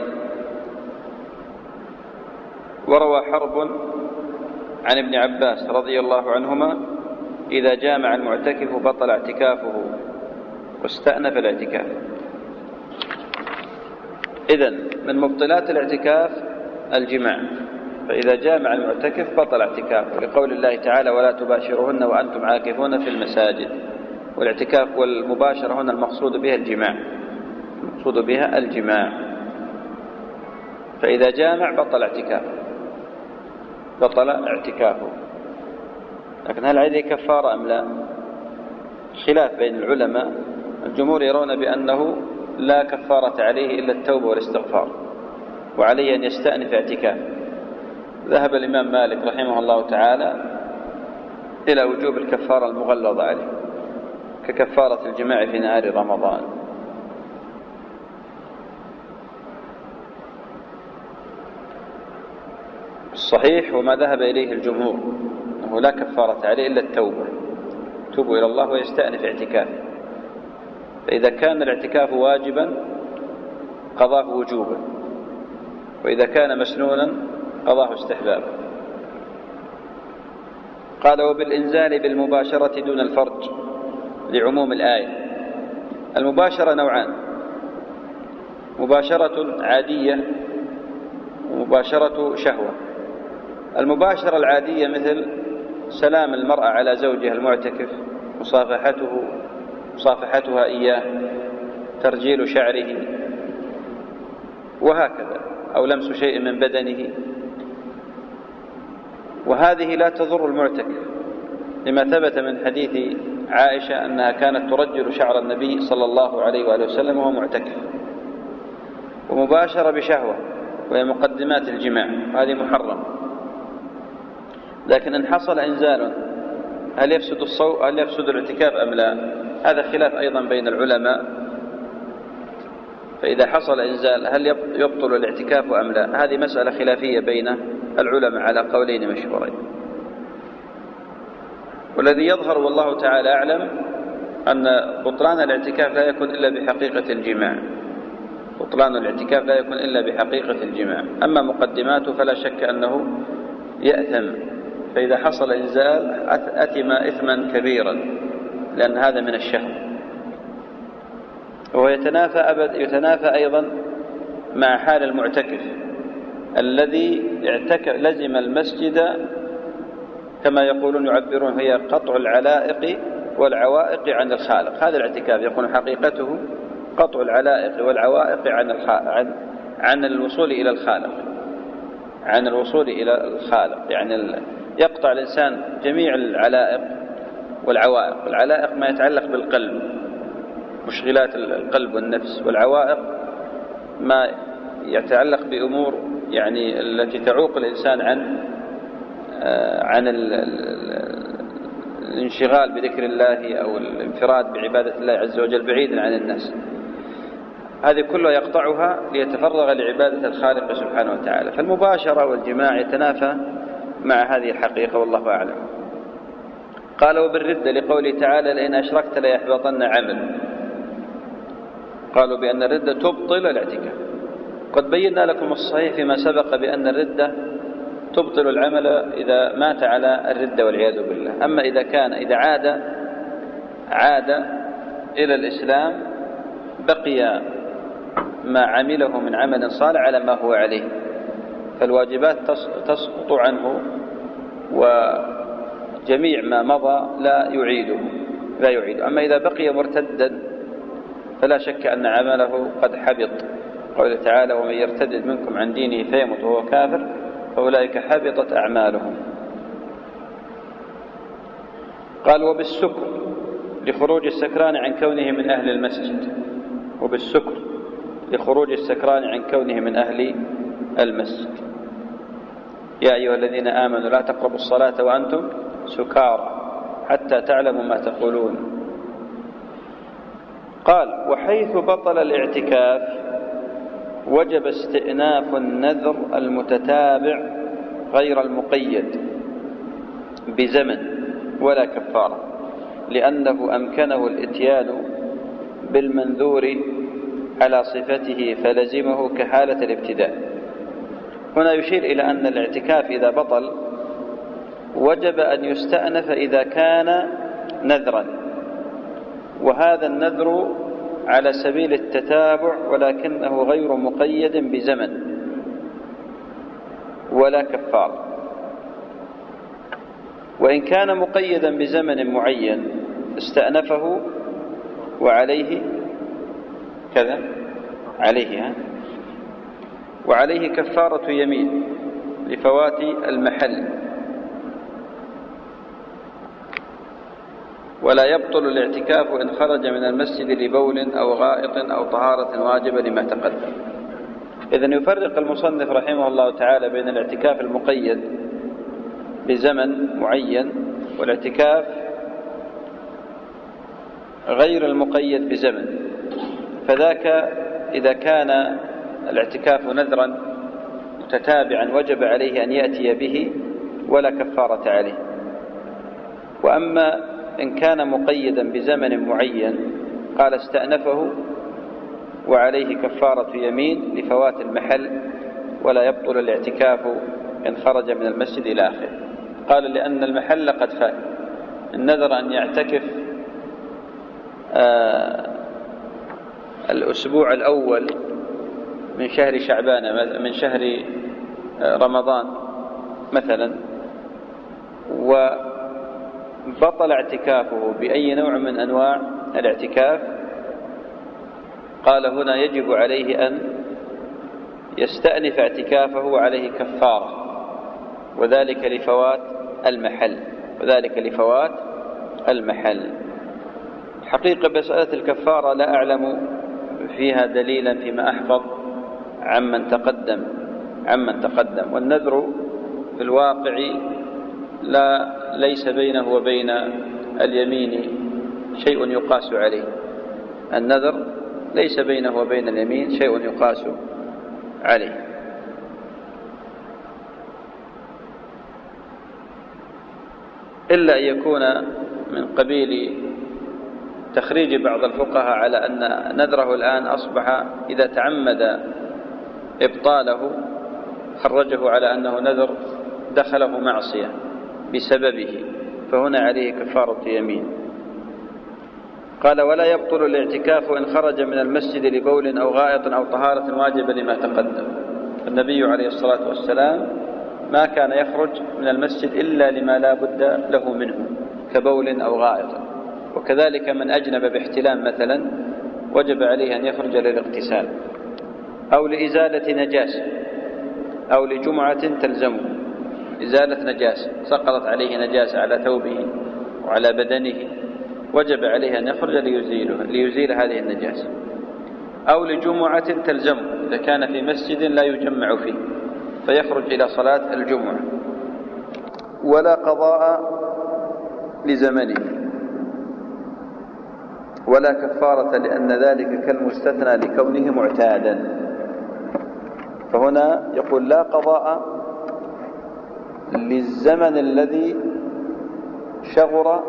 وروى حرب عن ابن عباس رضي الله عنهما إذا جامع المعتكف بطل اعتكافه واستأنف الاعتكاف. إذن من مبطلات الاعتكاف الجماع، فإذا جامع المعتكف بطل اعتكافه، لقول الله تعالى ولا تباشروهن وأنتم عاكفون في المساجد. والاعتكاف والمباشرة هنا المقصود بها الجماع، المقصود بها الجماع. فإذا جامع بطل اعتكافه، بطل اعتكافه. لكن هل عليه كفارة أم لا؟ خلاف بين العلماء. الجمهور يرون بأنه لا كفارة عليه إلا التوبة والاستغفار، وعليه أن يستأنف اعتكاف. ذهب الإمام مالك رحمه الله تعالى إلى وجوب الكفارة المغلظة عليه، ككفارة الجماع في نهار رمضان. الصحيح وما ذهب إليه الجمهور أنه لا كفارة عليه إلا التوبة، توبوا إلى الله ويستأنف اعتكاف. فإذا كان الاعتكاف واجبا قضاه وجوبا، وإذا كان مسنونا قضاه استحبابا. قال وبالإنزال بالمباشرة دون الفرج، لعموم الآية. المباشرة نوعان: مباشرة عادية ومباشرة شهوة. المباشرة العادية مثل سلام المرأة على زوجها المعتكف، مصافحته مصافحتها إياه، ترجيل شعره وهكذا، أو لمس شيء من بدنه، وهذه لا تضر المعتكف، لما ثبت من حديث عائشة أنها كانت ترجل شعر النبي صلى الله عليه وآله وسلم وهو معتكف. ومباشرة بشهوة وهي مقدمات الجماع، هذه محرم. لكن إن حصل إنزال هل يفسد الصوم هل يفسد الاعتكاف أم لا؟ هذا خلاف أيضا بين العلماء. فإذا حصل إنزال هل يبطل الاعتكاف أم لا؟ هذه مسألة خلافية بين العلماء على قولين مشهورين. والذي يظهر والله تعالى أعلم أن بطلان الاعتكاف لا يكون إلا بحقيقة الجماع، بطلان الاعتكاف لا يكون إلا بحقيقة الجماع. أما مقدماته فلا شك أنه يأثم، فإذا حصل إنزال أثم إثما كبيرا، لأن هذا من الشهوة. وهو يتنافى أبد يتنافى أيضا مع حال المعتكف الذي اعتكف لزم المسجد، كما يقولون يعبرون هي قطع العلائق والعوائق عن الخالق. هذا الاعتكاف يكون حقيقته قطع العلائق والعوائق عن عن عن الوصول إلى الخالق، عن الوصول إلى الخالق. يعني يقطع الإنسان جميع العلائق والعوائق. العلائق ما يتعلق بالقلب، مشغلات القلب والنفس، والعوائق ما يتعلق بأمور يعني التي تعوق الإنسان عن عن الانشغال بذكر الله أو الانفراد بعبادة الله عز وجل بعيدا عن الناس. هذه كلها يقطعها ليتفرغ لعبادة الخالق سبحانه وتعالى. فالمباشرة والجماع يتنافى مع هذه الحقيقة والله أعلم. قال وبالردة، لقوله تعالى لئن أشركت ليحبطن عمل. قالوا بأن الردة تبطل الاعتكاف. قد بينا لكم الصحيح فيما سبق بأن الردة تبطل العمل إذا مات على الردة والعياذ بالله. أما إذا كان إذا عاد عاد إلى الإسلام بقي ما عمله من عمل صالح على ما هو عليه، فالواجبات تسقط عنه جميع ما مضى لا يعيده لا يعيده. أما إذا بقي مرتدا فلا شك أن عمله قد حبط. قوله تعالى: ومن يرتد منكم عن دينه فيمت وهو كافر فأولئك حبطت أعمالهم. قال: وبالسكر لخروج السكران عن كونه من أهل المسجد. وبالسكر لخروج السكران عن كونه من أهل المسجد. يا أيها الذين آمنوا لا تقربوا الصلاة وأنتم سكارى حتى تعلموا ما تقولون. قال: وحيث بطل الاعتكاف وجب استئناف النذر المتتابع غير المقيد بزمن ولا كفارة، لأنه أمكنه الإتيان بالمنذور على صفته فلزمه كحالة الابتداء. هنا يشير إلى أن الاعتكاف إذا بطل وجب أن يستأنف إذا كان نذرا، وهذا النذر على سبيل التتابع ولكنه غير مقيد بزمن ولا كفارة. وإن كان مقيدا بزمن معين استأنفه وعليه كذا عليه ها وعليه كفارة يمين لفوات المحل. ولا يبطل الاعتكاف إن خرج من المسجد لبول أو غائط أو طهارة واجبة لما تقدم. إذن يفرق المصنف رحمه الله تعالى بين الاعتكاف المقيد بزمن معين والاعتكاف غير المقيد بزمن. فذاك إذا كان الاعتكاف نذرا متتابعا وجب عليه أن يأتي به ولا كفارة عليه. وأما إن كان مقيدا بزمن معين قال استأنفه وعليه كفارة يمين لفوات المحل، ولا يبطل الاعتكاف إن خرج من المسجد إلى آخره. قال: لأن المحل قد فات. النذر أن يعتكف آه الأسبوع الأول من شهر شعبان من شهر رمضان مثلا، وبطل اعتكافه بأي نوع من أنواع الاعتكاف، قال هنا يجب عليه أن يستأنف اعتكافه وعليه كفارة، وذلك لفوات المحل وذلك لفوات المحل. حقيقة مسألة الكفارة لا أعلم فيها دليلا فيما أحفظ عمن تقدم عمن تقدم والنذر في الواقع لا ليس بينه وبين اليمين شيء يقاس عليه. النذر ليس بينه وبين اليمين شيء يقاس عليه. إلا أن يكون من قبيل تخريج بعض الفقهاء على أن نذره الآن أصبح إذا تعمد إبطاله خرجه على أنه نذر دخله معصية بسببه، فهنا عليه كفارة يمين. قال: ولا يبطل الاعتكاف إن خرج من المسجد لبول أو غائط أو طهارة واجبة لما تقدم. النبي عليه الصلاة والسلام ما كان يخرج من المسجد إلا لما لا بد له منه كبول أو غائط. وكذلك من أجنب باحتلام مثلا وجب عليه أن يخرج للاغتسال أو لإزالة نجاسة أو لجمعة تلزمه، إزالة نجاسة سقطت عليه نجاسة على ثوبه وعلى بدنه، وجب عليه أن يخرج ليزيله ليزيل هذه النجاسة، أو لجمعة تلزمه إذا كان في مسجد لا يجمع فيه فيخرج إلى صلاة الجمعة. ولا قضاء لزمنه ولا كفارة، لأن ذلك كالمستثنى لكونه معتادا. فهنا يقول: لا قضاء للزمن الذي شغر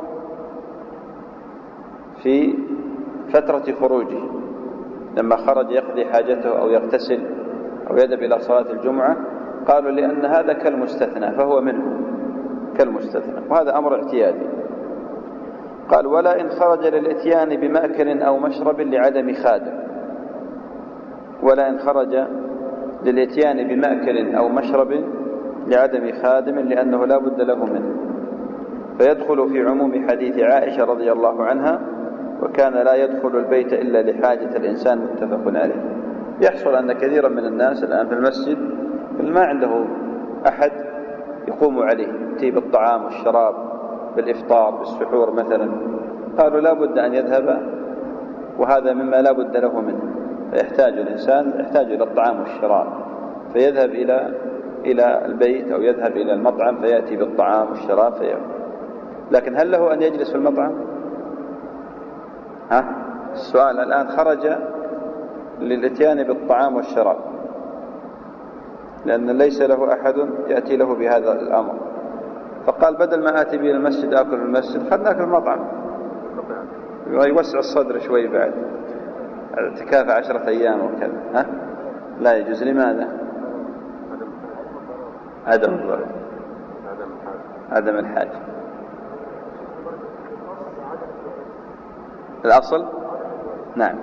في فترة خروجه، لما خرج يقضي حاجته أو يغتسل أو يذهب إلى صلاة الجمعة، قالوا لأن هذا كالمستثنى فهو منه كالمستثنى، وهذا أمر اعتيادي. قال: ولا إن خرج للإتيان بمأكل أو مشرب لعدم خادم. ولا إن خرج للإتيان بمأكل أو مشرب لعدم خادم، لأنه لا بد له منه. فيدخل في عموم حديث عائشة رضي الله عنها: وكان لا يدخل البيت إلا لحاجة الإنسان، متفق عليه. يحصل أن كثيرا من الناس الآن في المسجد ما عنده أحد يقوم عليه، يأتي بالطعام والشراب، بالإفطار، بالسحور مثلا، قالوا لا بد أن يذهب، وهذا مما لا بد له منه، فيحتاج الإنسان يحتاج إلى الطعام والشراب، فيذهب إلى إلى البيت أو يذهب إلى المطعم فيأتي بالطعام والشراب فيأكل. لكن هل له أن يجلس في المطعم؟ ها؟ السؤال الآن خرج للإتيان بالطعام والشراب، لأن ليس له أحد يأتي له بهذا الأمر، فقال بدل ما آتي به المسجد آكل في المسجد، خلنا نأكل في المطعم، يوسع الصدر شوي بعد اعتكاف عشرة أيام وكذا. ها؟ لا يجوز. لماذا؟ عدم الضرر، عدم الحاجة. الأصل نعم.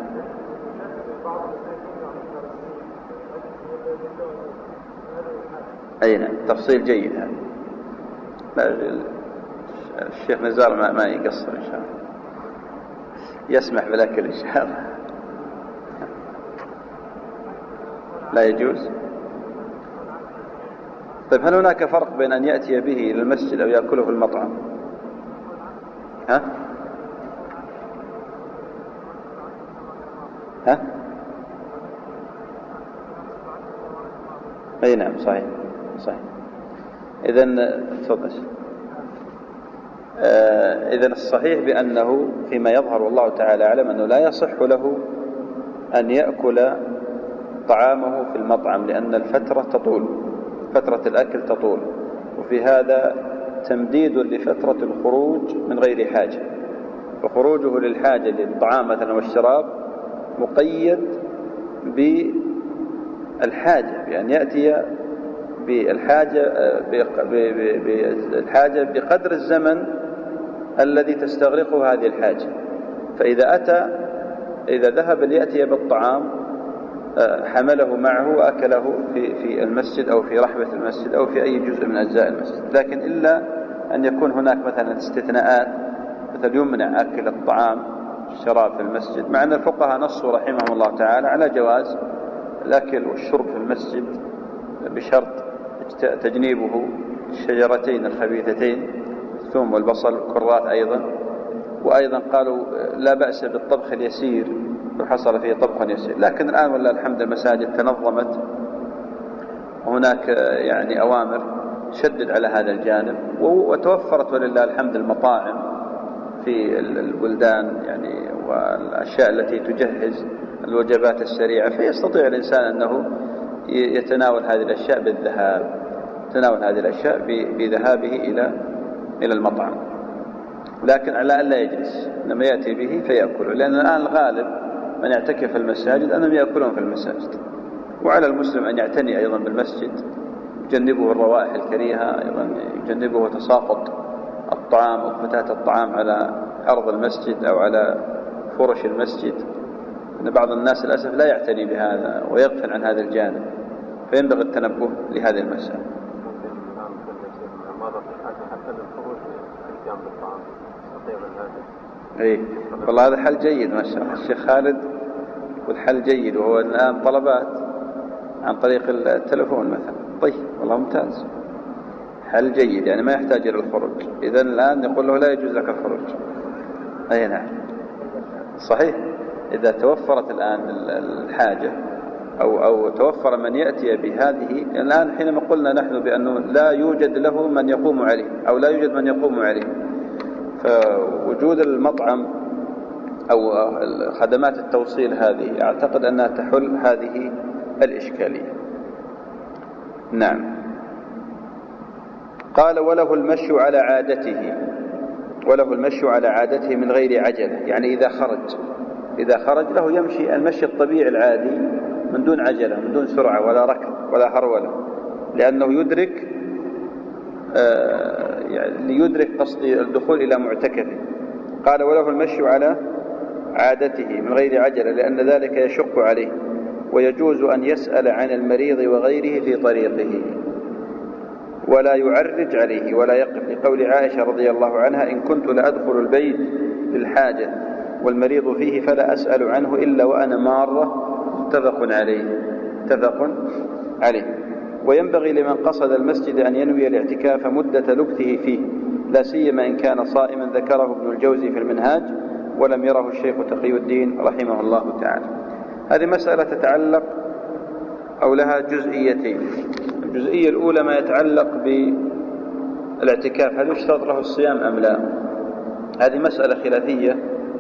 أي نعم، تفصيل جيد هذا. الشيخ نزار ما, ما يقصر إن شاء الله، يسمح بالأكل إن شاء الله. لا يجوز. طيب هل هناك فرق بين أن يأتي به إلى المسجد أو يأكله في المطعم؟ ها؟ ها؟ أي نعم، صحيح صحيح. إذن تفضل. آه إذن الصحيح بأنه فيما يظهر والله تعالى أعلم أنه لا يصح له أن يأكل طعامه في المطعم، لأن الفترة تطول، فترة الأكل تطول، وفي هذا تمديد لفترة الخروج من غير حاجة، وخروجه للحاجة للطعام مثلا والشراب مقيد بالحاجة، بأن يأتي بالحاجة بالحاجة بقدر الزمن الذي تستغرقه هذه الحاجة. فإذا أتى إذا ذهب ليأتي بالطعام حمله معه وأكله في في المسجد أو في رحبة المسجد أو في أي جزء من أجزاء المسجد، لكن إلا أن يكون هناك مثلا استثناءات، مثل يمنع أكل الطعام الشراب في المسجد، مع أن الفقهاء نصوا رحمهم الله تعالى على جواز الأكل والشرب في المسجد بشرط تجنيبه الشجرتين الخبيثتين الثوم والبصل والكرات أيضا. وأيضا قالوا لا بأس بالطبخ اليسير لو حصل فيه طبخ يسير. لكن الآن والله الحمد المساجد تنظمت، وهناك يعني أوامر تشدد على هذا الجانب، وتوفرت ولله الحمد المطاعم في البلدان يعني والأشياء التي تجهز الوجبات السريعة، فيستطيع الإنسان أنه يتناول هذه الأشياء بالذهاب، تناول هذه الأشياء بذهابه إلى إلى المطعم، لكن على أن لا يجلس، لما يأتي به فيأكله، لأن الآن الغالب من يعتكف في المساجد أنهم يأكلون في المساجد. وعلى المسلم أن يعتني أيضا بالمسجد، يجنبه الروائح الكريهة، أيضا يجنبه تساقط الطعام أو فتات الطعام على أرض المسجد أو على فرش المسجد، أن بعض الناس للأسف لا يعتني بهذا ويغفل عن هذا الجانب، فينبغي التنبه لهذه المسألة. اي والله هذا حل جيد ما شاء الله. الشيخ خالد والحل جيد، وهو الآن طلبات عن طريق التلفون مثلا. طيب والله ممتاز، حل جيد، يعني ما يحتاج إلى الخروج. إذن الآن يقول له لا يجوز لك الخروج. أي نعم صحيح. إذا توفرت الآن الحاجة أو أو توفر من يأتي بهذه، الآن حينما قلنا نحن بأنه لا يوجد له من يقوم عليه أو لا يوجد من يقوم عليه، فوجود المطعم أو خدمات التوصيل هذه أعتقد أنها تحل هذه الإشكالية. نعم. قال وله المشي على عادته، وله المشي على عادته من غير عجلة، يعني إذا خرج إذا خرج له يمشي المشي الطبيعي العادي من دون عجلة، من دون سرعة ولا ركض ولا هرولة، لأنه يدرك آه يعني ليدرك قصدي الدخول إلى معتكفه. قال وله المشي على عادته من غير عجلة، لأن ذلك يشق عليه، ويجوز أن يسأل عن المريض وغيره في طريقه. ولا يعرج عليه ولا يقف، لقول عائشة رضي الله عنها: إن كنت لأدخل البيت للحاجة والمريض فيه فلا أسأل عنه إلا وأنا مارة. متفق عليه متفق عليه. وينبغي لمن قصد المسجد أن ينوي الاعتكاف مدة لبثه فيه، لا سيما إن كان صائما، ذكره ابن الجوزي في المنهاج ولم يره الشيخ تقي الدين رحمه الله تعالى. هذه مسألة تتعلق أو لها جزئيتين. الجزئية الأولى ما يتعلق بالاعتكاف، هل يشترط له الصيام أم لا؟ هذه مسألة خلافية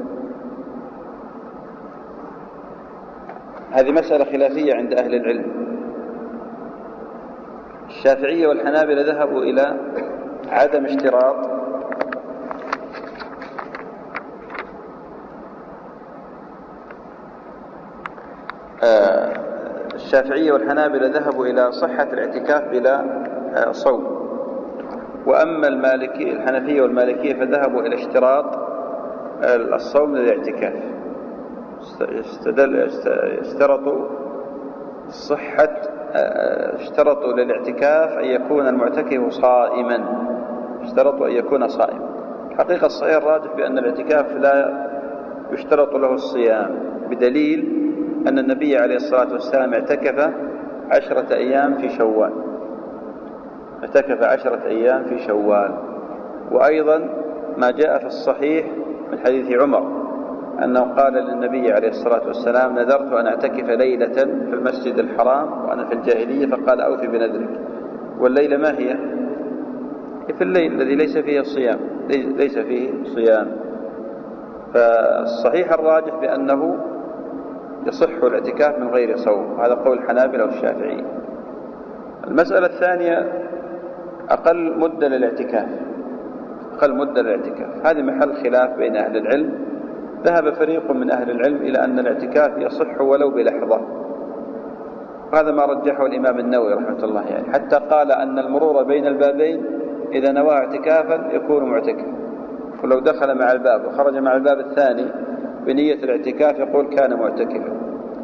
هذه مسألة خلافية عند أهل العلم. الشافعية والحنابلة ذهبوا إلى عدم اشتراط آه الشافعية والحنابلة ذهبوا إلى صحة الاعتكاف بلا آه صوم، وأما المالكي الحنفية والمالكية فذهبوا إلى اشتراط آه الصوم للاعتكاف. استدل اشترطوا صحة اشترطوا للاعتكاف أن يكون المعتكف صائما اشترطوا أن يكون صائما. حقيقة الصحيح الراجح بأن الاعتكاف لا يشترط له الصيام، بدليل أن النبي عليه الصلاة والسلام اعتكف عشرة أيام في شوال اعتكف عشرة أيام في شوال. وأيضا ما جاء في الصحيح من حديث عمر أنه قال للنبي عليه الصلاة والسلام: نذرت أن أعتكف ليلة في المسجد الحرام وأنا في الجاهلية، فقال: أوفي بنذرك. والليلة ما هي؟ في الليل الذي ليس فيه صيام ليس فيه صيام. فالصحيح الراجح بأنه يصح الاعتكاف من غير صوم، هذا قول الحنابلة والشافعية. المسألة الثانية أقل مدة للاعتكاف أقل مدة للاعتكاف هذه محل خلاف بين أهل العلم. ذهب فريق من أهل العلم إلى أن الاعتكاف يصح ولو بلحظة، وهذا ما رجحه الإمام النووي رحمة الله يعني، حتى قال أن المرور بين البابين إذا نوى اعتكافا يكون معتكفا، ولو دخل مع الباب وخرج مع الباب الثاني بنية الاعتكاف يقول كان معتكفا.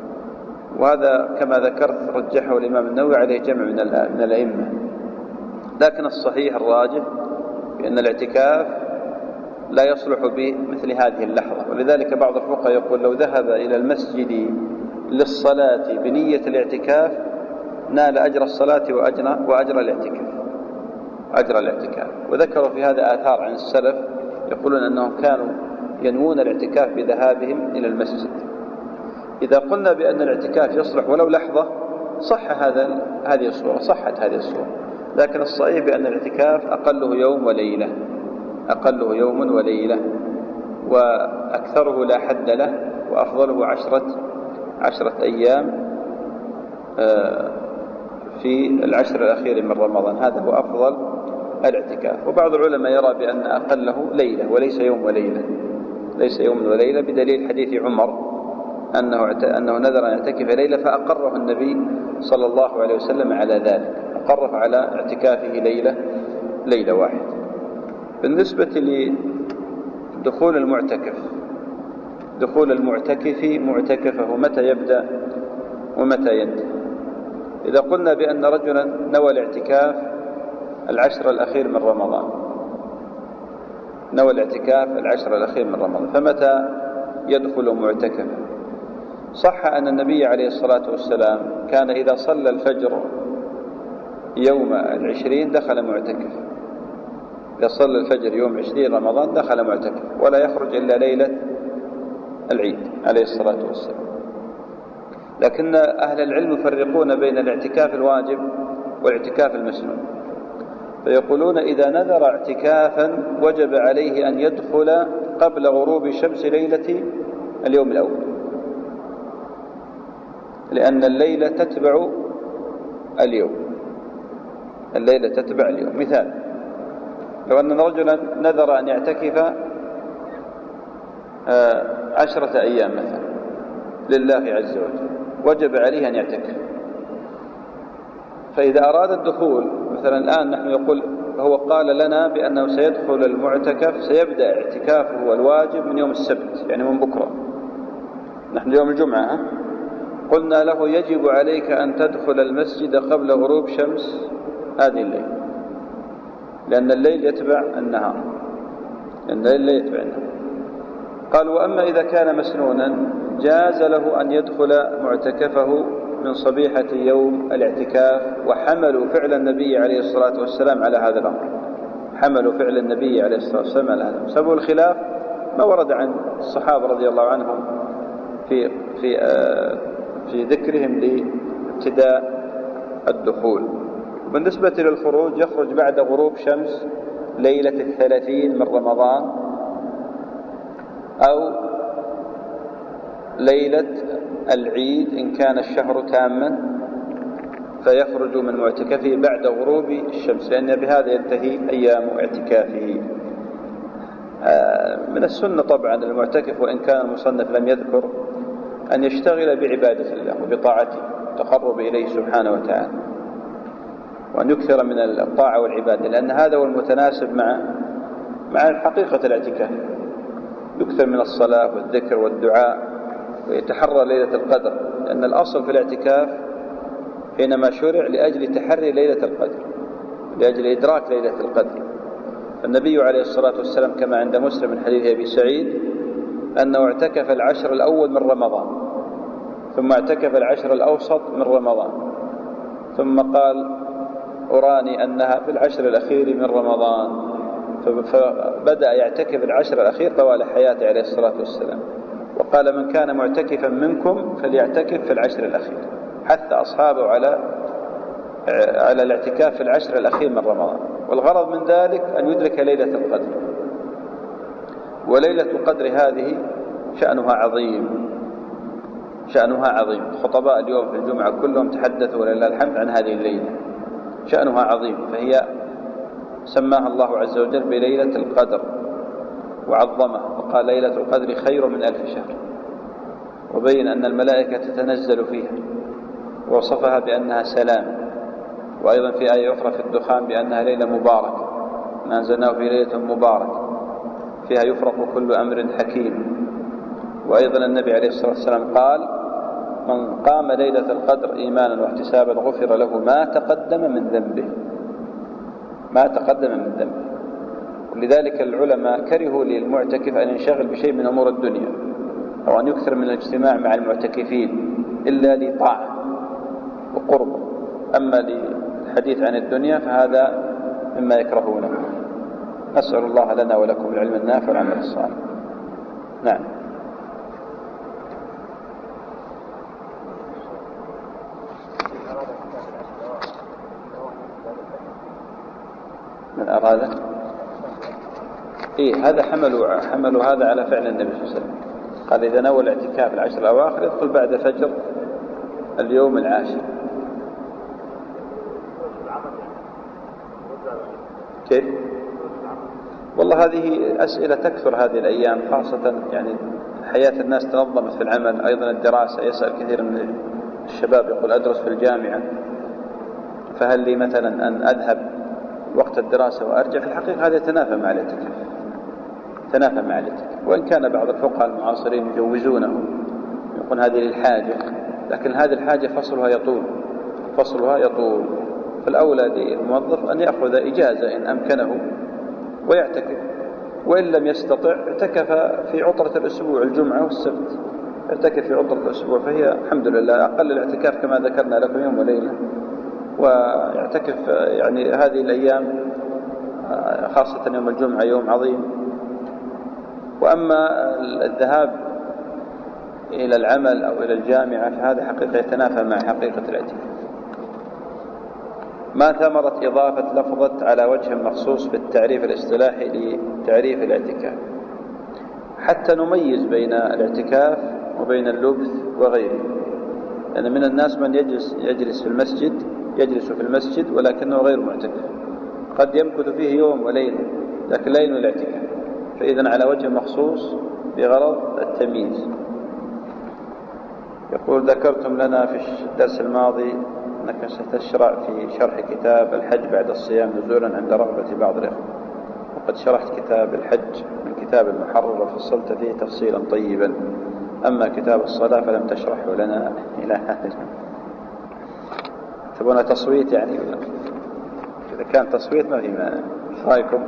وهذا كما ذكرت رجحه الإمام النووي عليه جمع من من الأئمة. لكن الصحيح الراجح بأن الاعتكاف لا يصلح بمثل هذه اللحظة، ولذلك بعض الفقهاء يقول لو ذهب إلى المسجد للصلاة بنية الاعتكاف نال أجر الصلاة وأجر, وأجر الاعتكاف أجر الاعتكاف وذكروا في هذا آثار عن السلف يقولون أنهم كانوا ينوون الاعتكاف بذهابهم إلى المسجد. إذا قلنا بأن الاعتكاف يصلح ولو لحظة صح هذا هذه الصورة صحت هذه الصورة، لكن الصحيح بأن الاعتكاف أقله يوم وليلة أقله يوم وليلة وأكثره لا حد له، وأفضله عشرة عشرة أيام في العشر الأخير من رمضان، هذا هو أفضل الاعتكاف. وبعض العلماء يرى بأن أقله ليلة وليس يوم وليلة ليس يوم وليلة بدليل حديث عمر أنه أنه نذر أن يعتكف ليلة فأقره النبي صلى الله عليه وسلم على ذلك، أقره على اعتكافه ليلة ليلة واحدة. بالنسبة لدخول المعتكف دخول المعتكف معتكفه متى يبدأ ومتى ينتهي؟ إذا قلنا بأن رجلا نوى الاعتكاف العشر الأخير من رمضان نوى الاعتكاف العشر الأخير من رمضان فمتى يدخل معتكفا؟ صح أن النبي عليه الصلاة والسلام كان إذا صلى الفجر يوم العشرين دخل معتكف، إذا صلى الفجر يوم عشرين رمضان دخل معتكف ولا يخرج إلا ليلة العيد عليه الصلاة والسلام. لكن أهل العلم يفرقون بين الاعتكاف الواجب والاعتكاف المسنون، فيقولون إذا نذر اعتكافا وجب عليه أن يدخل قبل غروب شمس ليلة اليوم الأول، لأن الليلة تتبع اليوم الليلة تتبع اليوم. مثال: لو أن رجلا نذر أن يعتكف عشرة أيام مثلا لله عز وجل وجب عليه أن يعتكف، فإذا أراد الدخول مثلا الآن نحن يقول هو قال لنا بأنه سيدخل المعتكف سيبدأ اعتكافه الواجب من يوم السبت يعني من بكرة، نحن يوم الجمعة قلنا له يجب عليك أن تدخل المسجد قبل غروب شمس هذه الليلة لأن الليل يتبع النهار، لأن الليل لا يتبع النهار. قال: وأما إذا كان مسنونا جاز له أن يدخل معتكفه من صبيحة يوم الاعتكاف. وحملوا فعل النبي عليه الصلاة والسلام على هذا الأمر، حملوا فعل النبي عليه الصلاة والسلام على هذا الأمر. سبب الخلاف ما ورد عن الصحابة رضي الله عنهم في في آه في ذكرهم لابتداء الدخول. بالنسبة للخروج يخرج بعد غروب شمس ليلة الثلاثين من رمضان أو ليلة العيد إن كان الشهر تاما، فيخرج من معتكفه بعد غروب الشمس، لأن بهذا ينتهي أيام اعتكافه. من السنة طبعا المعتكف وإن كان المصنف لم يذكر أن يشتغل بعبادة الله وبطاعته تقرب إليه سبحانه وتعالى، وأن يكثر من الطاعة والعبادة، لأن هذا هو المتناسب مع مع حقيقة الاعتكاف. يكثر من الصلاة والذكر والدعاء ويتحرى ليلة القدر، لأن الأصل في الاعتكاف حينما شرع لأجل تحري ليلة القدر، لأجل إدراك ليلة القدر. النبي عليه الصلاة والسلام كما عند مسلم من حديث أبي سعيد أنه اعتكف العشر الأول من رمضان، ثم اعتكف العشر الأوسط من رمضان، ثم قال: أراني أنها في العشر الأخير من رمضان، فبدأ يعتكف العشر الأخير طوال حياته عليه الصلاة والسلام. وقال: من كان معتكفا منكم فليعتكف في العشر الأخير، حث أصحابه على على الاعتكاف في العشر الأخير من رمضان. والغرض من ذلك أن يدرك ليلة القدر. وليلة القدر هذه شأنها عظيم، شأنها عظيم. خطباء اليوم في الجمعة كلهم تحدثوا ولله الحمد عن هذه الليلة، شأنها عظيم. فهي سماها الله عز وجل بليلة القدر وعظمها، وقال: ليلة القدر خير من ألف شهر، وبين أن الملائكة تتنزل فيها، ووصفها بأنها سلام. وأيضا في آية أخرى في الدخان بأنها ليلة مباركة، ما أنزلناه في ليلة مباركة فيها يفرق كل أمر حكيم. وأيضا النبي عليه الصلاة والسلام قال: من قام ليلة القدر إيمانا واحتسابا غفر له ما تقدم من ذنبه، ما تقدم من ذنبه. ولذلك العلماء كرهوا للمعتكف أن ينشغل بشيء من أمور الدنيا أو أن يكثر من الاجتماع مع المعتكفين إلا لطاعة وقرب. أما للحديث عن الدنيا فهذا مما يكرهونه. نسأل الله لنا ولكم العلم النافع والعمل الصالح. نعم. من أراد إيه هذا حملوا حملوا هذا على فعل النبي صلى الله عليه وسلم. قال: إذا نوى الاعتكاف العشر الأواخر يدخل بعد فجر اليوم العاشر. كيف؟ والله هذه أسئلة تكثر هذه الأيام، خاصة يعني حياة الناس تنظمت في العمل، أيضا الدراسة. يسأل كثير من الشباب يقول: أدرس في الجامعة، فهل لي مثلا أن أذهب وقت الدراسة وأرجع؟ في الحقيقة هذا يتنافى مع الاعتكاف، تنافى مع الاعتكاف. وإن كان بعض الفقهاء المعاصرين يجوزونه، يقول هذه للحاجة، لكن هذه الحاجة فصلها يطول، فصلها يطول. فالأولى للموظف أن يأخذ إجازة إن أمكنه ويعتكف، وإن لم يستطع اعتكف في عطرة الأسبوع، الجمعة والسبت اعتكف في عطرة الأسبوع، فهي الحمد لله أقل الاعتكاف كما ذكرنا لكم يوم وليلة. ويعتكف يعني هذه الأيام خاصة يوم الجمعة يوم عظيم. وأما الذهاب إلى العمل أو إلى الجامعة فهذا حقيقة يتنافى مع حقيقة الاعتكاف. ما ثمرة إضافة لفظة على وجه مخصوص في التعريف الاصطلاحي لتعريف الاعتكاف، حتى نميز بين الاعتكاف وبين اللبث وغيره. لأن من الناس من يجلس, يجلس في المسجد يجلس في المسجد ولكنه غير معتكف، قد يمكث فيه يوم وليلة لكن لا ينوي الاعتكاف. فإذن على وجه مخصوص بغرض التمييز. يقول: ذكرتم لنا في الدرس الماضي أنك ستشرع في شرح كتاب الحج بعد الصيام نزولا عند رغبة بعض الإخوة، وقد شرحت كتاب الحج من كتاب المحرر وفصلت فيه تفصيلا طيبا، أما كتاب الصلاة فلم تشرحه لنا إلى هذا. تبون تصويت يعني؟ إذا كان تصويت ما في مانع. ايش رايكم؟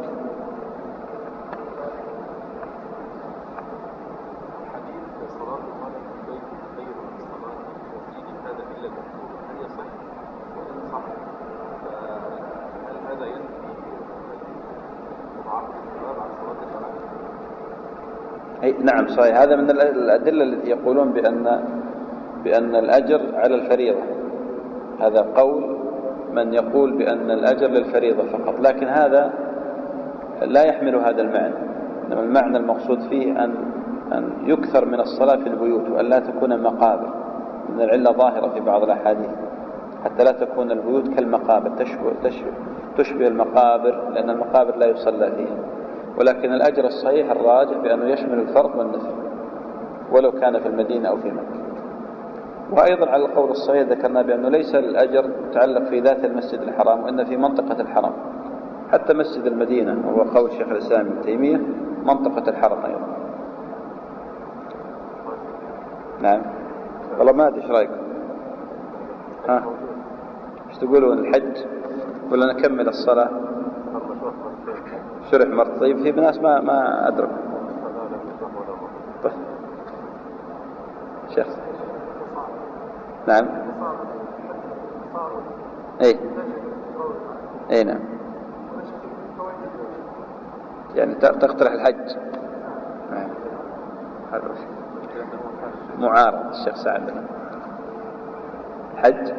حديث صلاة المرء في البيت خير من صلاة المسجد هذا إلا المكتوبة، هل يصح؟ وإن صح فهل هذا ينفي مضاعفة الثواب عن صلاة الجماعة؟ أي نعم صحيح. هذا من الأدلة التي يقولون بأن بأن الأجر على الفريضة. هذا قول من يقول بأن الأجر للفريضة فقط، لكن هذا لا يحمل هذا المعنى. إنما المعنى المقصود فيه أن أن يكثر من الصلاة في البيوت وأن لا تكون مقابر، إن العلة ظاهرة في بعض الأحاديث حتى لا تكون البيوت كالمقابر تشبه, تشبه, تشبه المقابر، لأن المقابر لا يصلى فيها. ولكن الأجر الصحيح الراجح بأنه يشمل الفرض والنفل ولو كان في المدينة أو في مكة. وأيضا على القول الصحيح ذكرنا بأنه ليس الأجر متعلق في ذات المسجد الحرام، وإن في منطقة الحرم، حتى مسجد المدينة وهو قول شيخ الإسلام ابن تيمية منطقة الحرم أيضا. نعم والله ما أدري إيش رأيكم؟ ها إيش تقولون؟ الحج ولا نكمل الصلاة؟ شرح مرة. طيب في ناس ما ما أدرك. طيب شيخ نعم اي اي نعم يعني تقترح الحج. نعم هذا معارض الشيخ سعد الحج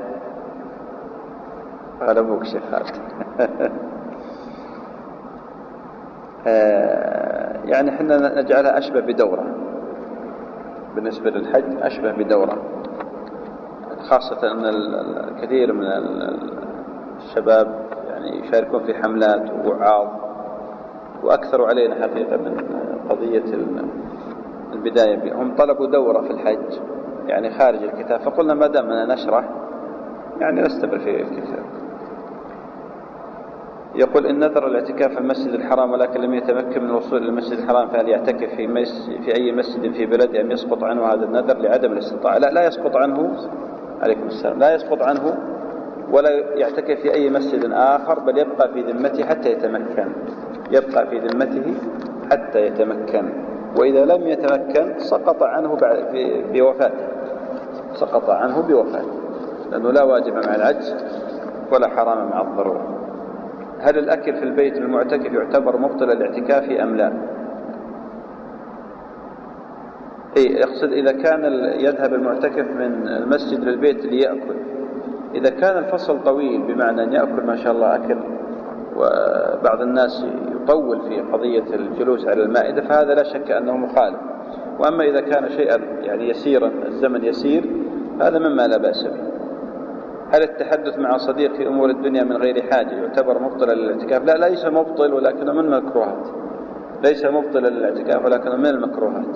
قال ابوك شيخ خالد. يعني احنا نجعلها اشبه بدورة بالنسبة للحج، اشبه بدورة، خاصة أن الكثير من الشباب يعني يشاركون في حملات ووعاظ، وأكثروا علينا حقيقة من قضية البداية. هم طلبوا دورة في الحج يعني خارج الكتاب، فقلنا ما دام أننا نشرح يعني نستمر في الكتاب. يقول إن نذر الاعتكاف في المسجد الحرام ولكن لم يتمكن من الوصول إلى المسجد الحرام، فهل يعتكف في, مس في أي مسجد في بلده أم يسقط عنه هذا النذر لعدم الاستطاعة؟ لا لا يسقط عنه، عليكم السلام، لا يسقط عنه ولا يعتكف في أي مسجد آخر، بل يبقى في ذمته حتى يتمكن، يبقى في ذمته حتى يتمكن. وإذا لم يتمكن سقط عنه بوفاته، سقط عنه بوفاته، لأنه لا واجب مع العجز ولا حرام مع الضرورة. هل الأكل في البيت المعتكف يعتبر مبطل الاعتكاف أم لا؟ أي يقصد إذا كان يذهب المعتكف من المسجد للبيت ليأكل، إذا كان الفصل طويل بمعنى أن يأكل ما شاء الله أكل، وبعض الناس يطول في قضية الجلوس على المائدة، فهذا لا شك أنه مخالف. وأما إذا كان شيئا يعني يسيرا، الزمن يسير، هذا مما لا بأس به. هل التحدث مع صديق في أمور الدنيا من غير حاجة يعتبر مبطلا للاعتكاف؟ لا، ليس مبطل ولكنه من المكروهات، ليس مبطلا للاعتكاف ولكنه من المكروهات.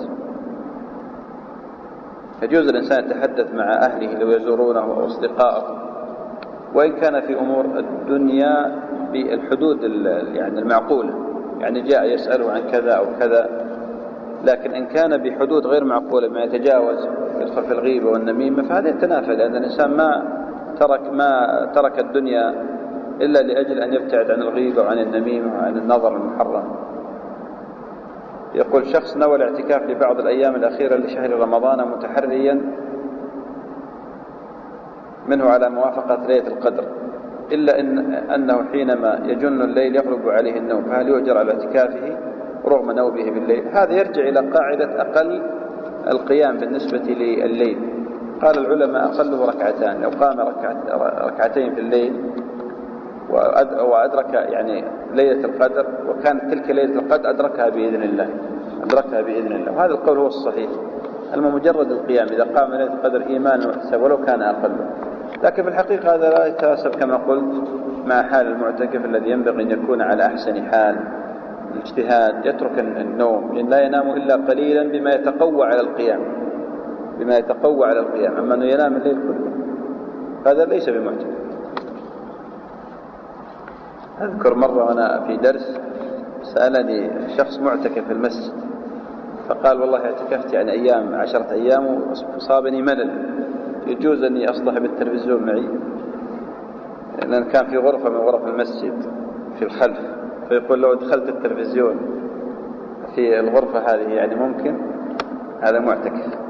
يجوز الإنسان يتحدث مع أهله لو يزورونه أو أصدقائه، وإن كان في أمور الدنيا بالحدود يعني المعقولة، يعني جاء يسأله عن كذا أو كذا، لكن إن كان بحدود غير معقولة ما يتجاوز يدخل في الغيبة والنميمة فهذا يتنافى، لأن الإنسان ما ترك ما ترك الدنيا إلا لأجل أن يبتعد عن الغيبة وعن النميمة وعن النظر المحرم. يقول شخص نوى الاعتكاف لبعض الأيام الأخيرة لشهر رمضان متحريا منه على موافقة ليلة القدر، إلا إن أنه حينما يجن الليل يغلب عليه النوم، فهل يؤجر على اعتكافه رغم نومه بالليل؟ هذا يرجع إلى قاعدة أقل القيام بالنسبة لليل. قال العلماء أقله ركعتان، لو قام ركعتين في الليل وأدرك يعني ليلة القدر وكانت تلك ليلة القدر أدركها بإذن الله، أدركها بإذن الله، وهذا القول هو الصحيح. أما مجرد القيام إذا قام ليلة القدر إيمانا واحتسابا ولو كان أقل، لكن في الحقيقة هذا لا يتناسب كما قلت مع حال المعتكف الذي ينبغي أن يكون على أحسن حال، الاجتهاد، يترك النوم، لأن لا ينام إلا قليلا بما يتقوى على القيام، بما يتقوى على القيام، أما أنه ينام الليل كله هذا ليس بمعتكف. أذكر مرة وأنا في درس سألني شخص معتكف في المسجد فقال والله اعتكفت يعني أيام عشرة أيام وصابني ملل، يجوز أني أصطحب التلفزيون معي؟ لأن كان في غرفة من غرف المسجد في الخلف فيقول لو دخلت التلفزيون في الغرفة هذه يعني ممكن، هذا معتكف.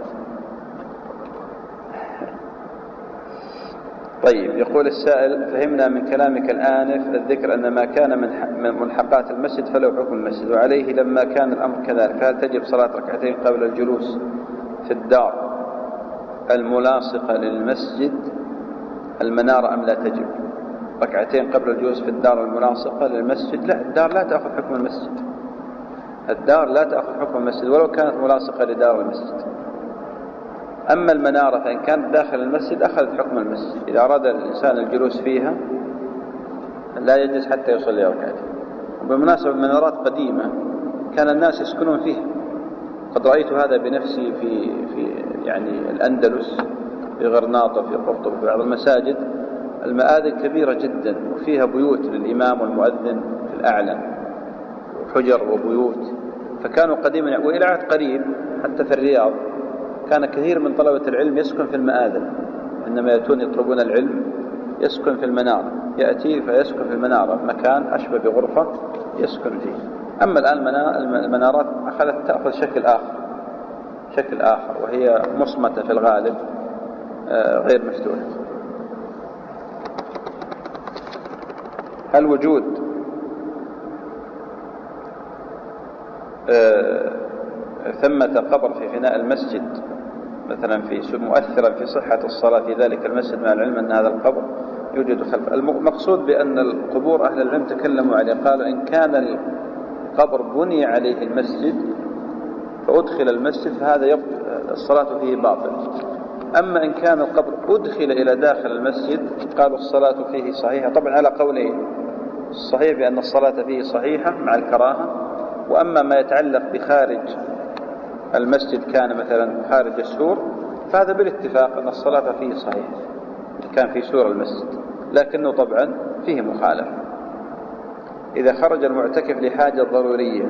طيب، يقول السائل: فهمنا من كلامك الآنف الذكر أن ما كان من ملحقات المسجد فله حكم المسجد، وعليه لما كان الأمر كذلك فهل تجب صلاة ركعتين قبل الجلوس في الدار الملاصقة للمسجد المنارة أم لا تجب؟ ركعتين قبل الجلوس في الدار الملاصقة للمسجد، لا، الدار لا تأخذ حكم المسجد، الدار لا تأخذ حكم المسجد ولو كانت ملاصقة لدار المسجد. أما المنارة فإن كانت داخل المسجد أخذت حكم المسجد، إذا أراد الإنسان الجلوس فيها لا يجلس حتى يصلي ركعتين. وبالمناسبة المنارات قديمة كان الناس يسكنون فيها، قد رأيت هذا بنفسي في في يعني الأندلس، في غرناطة، في قرطبة، في بعض المساجد المآذن كبيرة جدا وفيها بيوت للإمام والمؤذن في الأعلى، حجر وبيوت. فكانوا قديما، وإلى عهد قريب حتى في الرياض كان كثير من طلبة العلم يسكن في المآذن، إنما يأتون يطلبون العلم يسكن في المنارة، يأتي فيسكن في المنارة، مكان أشبه بغرفة يسكن فيه. أما الآن المنارات أخذت تأخذ شكل آخر، شكل آخر وهي مصمتة في الغالب غير مفتوحة. هل وجود ثمة قبر في فناء المسجد مثلا في مؤثرا في صحة الصلاة في ذلك المسجد، مع العلم أن هذا القبر يوجد خلف المقصود بأن القبور أهل العلم تكلموا عليه، قالوا إن كان القبر بني عليه المسجد فأدخل المسجد فهذا يبطل الصلاة فيه باطل. أما إن كان القبر أدخل إلى داخل المسجد قالوا الصلاة فيه صحيحة، طبعا على قولين، الصحيح بأن الصلاة فيه صحيحة مع الكراهة. وأما ما يتعلق بخارج المسجد كان مثلا خارج السور فهذا بالاتفاق أن الصلاة فيه صحيحة كان في سور المسجد، لكنه طبعا فيه مخالفة. إذا خرج المعتكف لحاجة ضرورية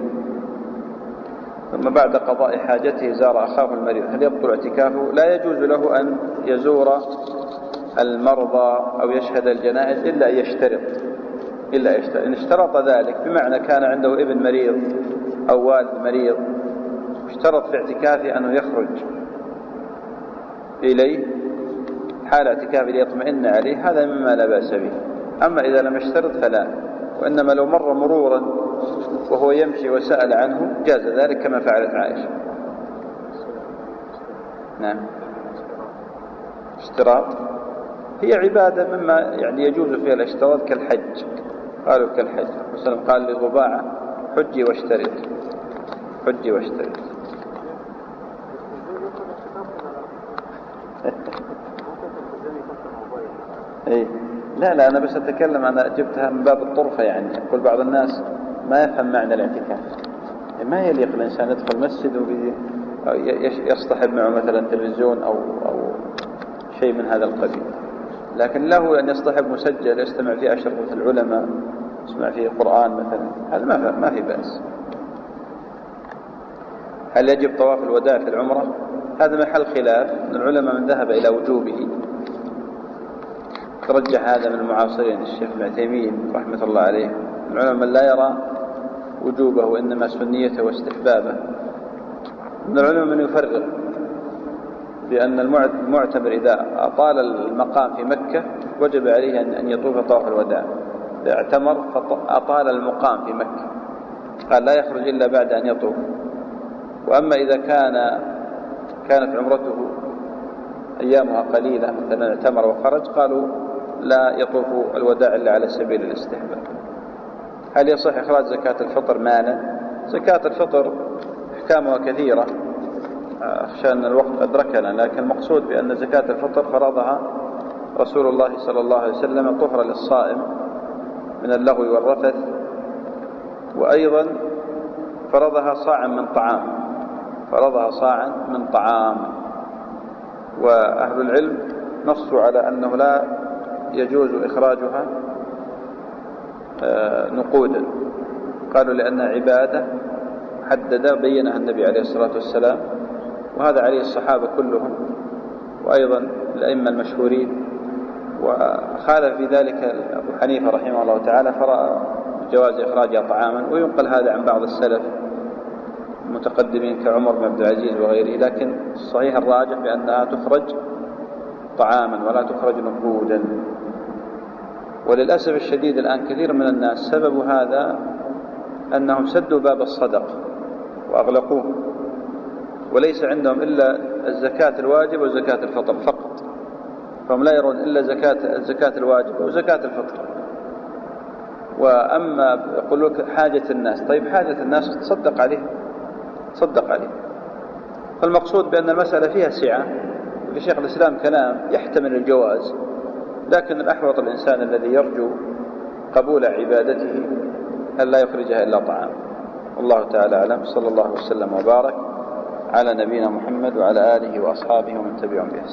ثم بعد قضاء حاجته زار أخاه المريض هل يبطل اعتكافه؟ لا يجوز له أن يزور المرضى أو يشهد الجنائز إلا أن يشترط، إلا يشترط. إن اشترط ذلك بمعنى كان عنده ابن مريض أو والد مريض اشترط في اعتكافه أنه يخرج إليه حال اعتكافه ليطمئن عليه، هذا مما لا بأس به. أما إذا لم يشترط فلا، وإنما لو مر مرورا وهو يمشي وسأل عنه جاز ذلك كما فعلت عائشة. نعم، اشتراط هي عبادة مما يعني يجوز فيها الاشتراط كالحج، قالوا كالحج، وسلم قال لضباعة حجي واشترط، حجي واشترط. إيه لا لا أنا بس أتكلم، أنا جبتها من باب الطرفة، يعني يقول بعض الناس ما يفهم معنى الاعتكاف، ما يليق الإنسان يدخل مسجد ويصطحب معه مثلا تلفزيون أو أو شيء من هذا القبيل، لكن له أن يصطحب مسجل يستمع فيه أشرطة العلماء، يسمع فيه قرآن مثلا، هذا ما ما في بأس. هل يجب طواف الوداع في العمرة؟ هذا محل خلاف، العلماء من ذهب إلى وجوبه، ترجح هذا من المعاصرين الشيخ ابن عثيمين رحمة الله عليه. العلماء من لا يرى وجوبه وإنما سنيته واستحبابه. من العلماء من يفرق بأن المعتمر إذا أطال المقام في مكة وجب عليه أن يطوف طواف الوداع، إذا اعتمر فأطال المقام في مكة قال لا يخرج إلا بعد أن يطوف. وأما إذا كان كانت عمرته أيامها قليلة مثلا اعتمر وخرج قالوا لا يطوف الوداع إلا على سبيل الاستحباب. هل يصح إخراج زكاة الفطر مالا؟ زكاة الفطر أحكامها كثيرة، أخشى أن الوقت أدركنا، لكن المقصود بأن زكاة الفطر فرضها رسول الله صلى الله عليه وسلم طهرا للصائم من اللغو والرفث، وأيضا فرضها صاعا من طعام، فرضها صاعا من طعام. وأهل العلم نصوا على أنه لا يجوز إخراجها نقودا، قالوا لأنها عبادة حدد بينها النبي عليه الصلاة والسلام، وهذا عليه الصحابة كلهم وأيضا الأئمة المشهورين. وخالف في ذلك أبو حنيفة رحمه الله تعالى، فرأى جواز إخراجها طعاما، وينقل هذا عن بعض السلف المتقدمين كعمر بن عبد العزيز وغيره، لكن الصحيح الراجح بأنها تخرج طعاما ولا تخرج نقودا. وللأسف الشديد الآن كثير من الناس سبب هذا أنهم سدوا باب الصدق وأغلقوه، وليس عندهم إلا الزكاة الواجب وزكاة الفطر فقط، فهم لا يرون إلا زكاة الزكاة الواجب وزكاة الفطر. وأما يقول لك حاجة الناس، طيب حاجة الناس تصدق عليه، تصدق عليه. فالمقصود بأن المسألة فيها سعة، وفي شيخ الإسلام كلام يحتمل الجواز، لكن الأحوط الإنسان الذي يرجو قبول عبادته أن لا يخرجها إلا طعام. والله تعالى أعلم. صلى الله وسلم وبارك على نبينا محمد وعلى آله وأصحابه ومن تبعهم بإحسان.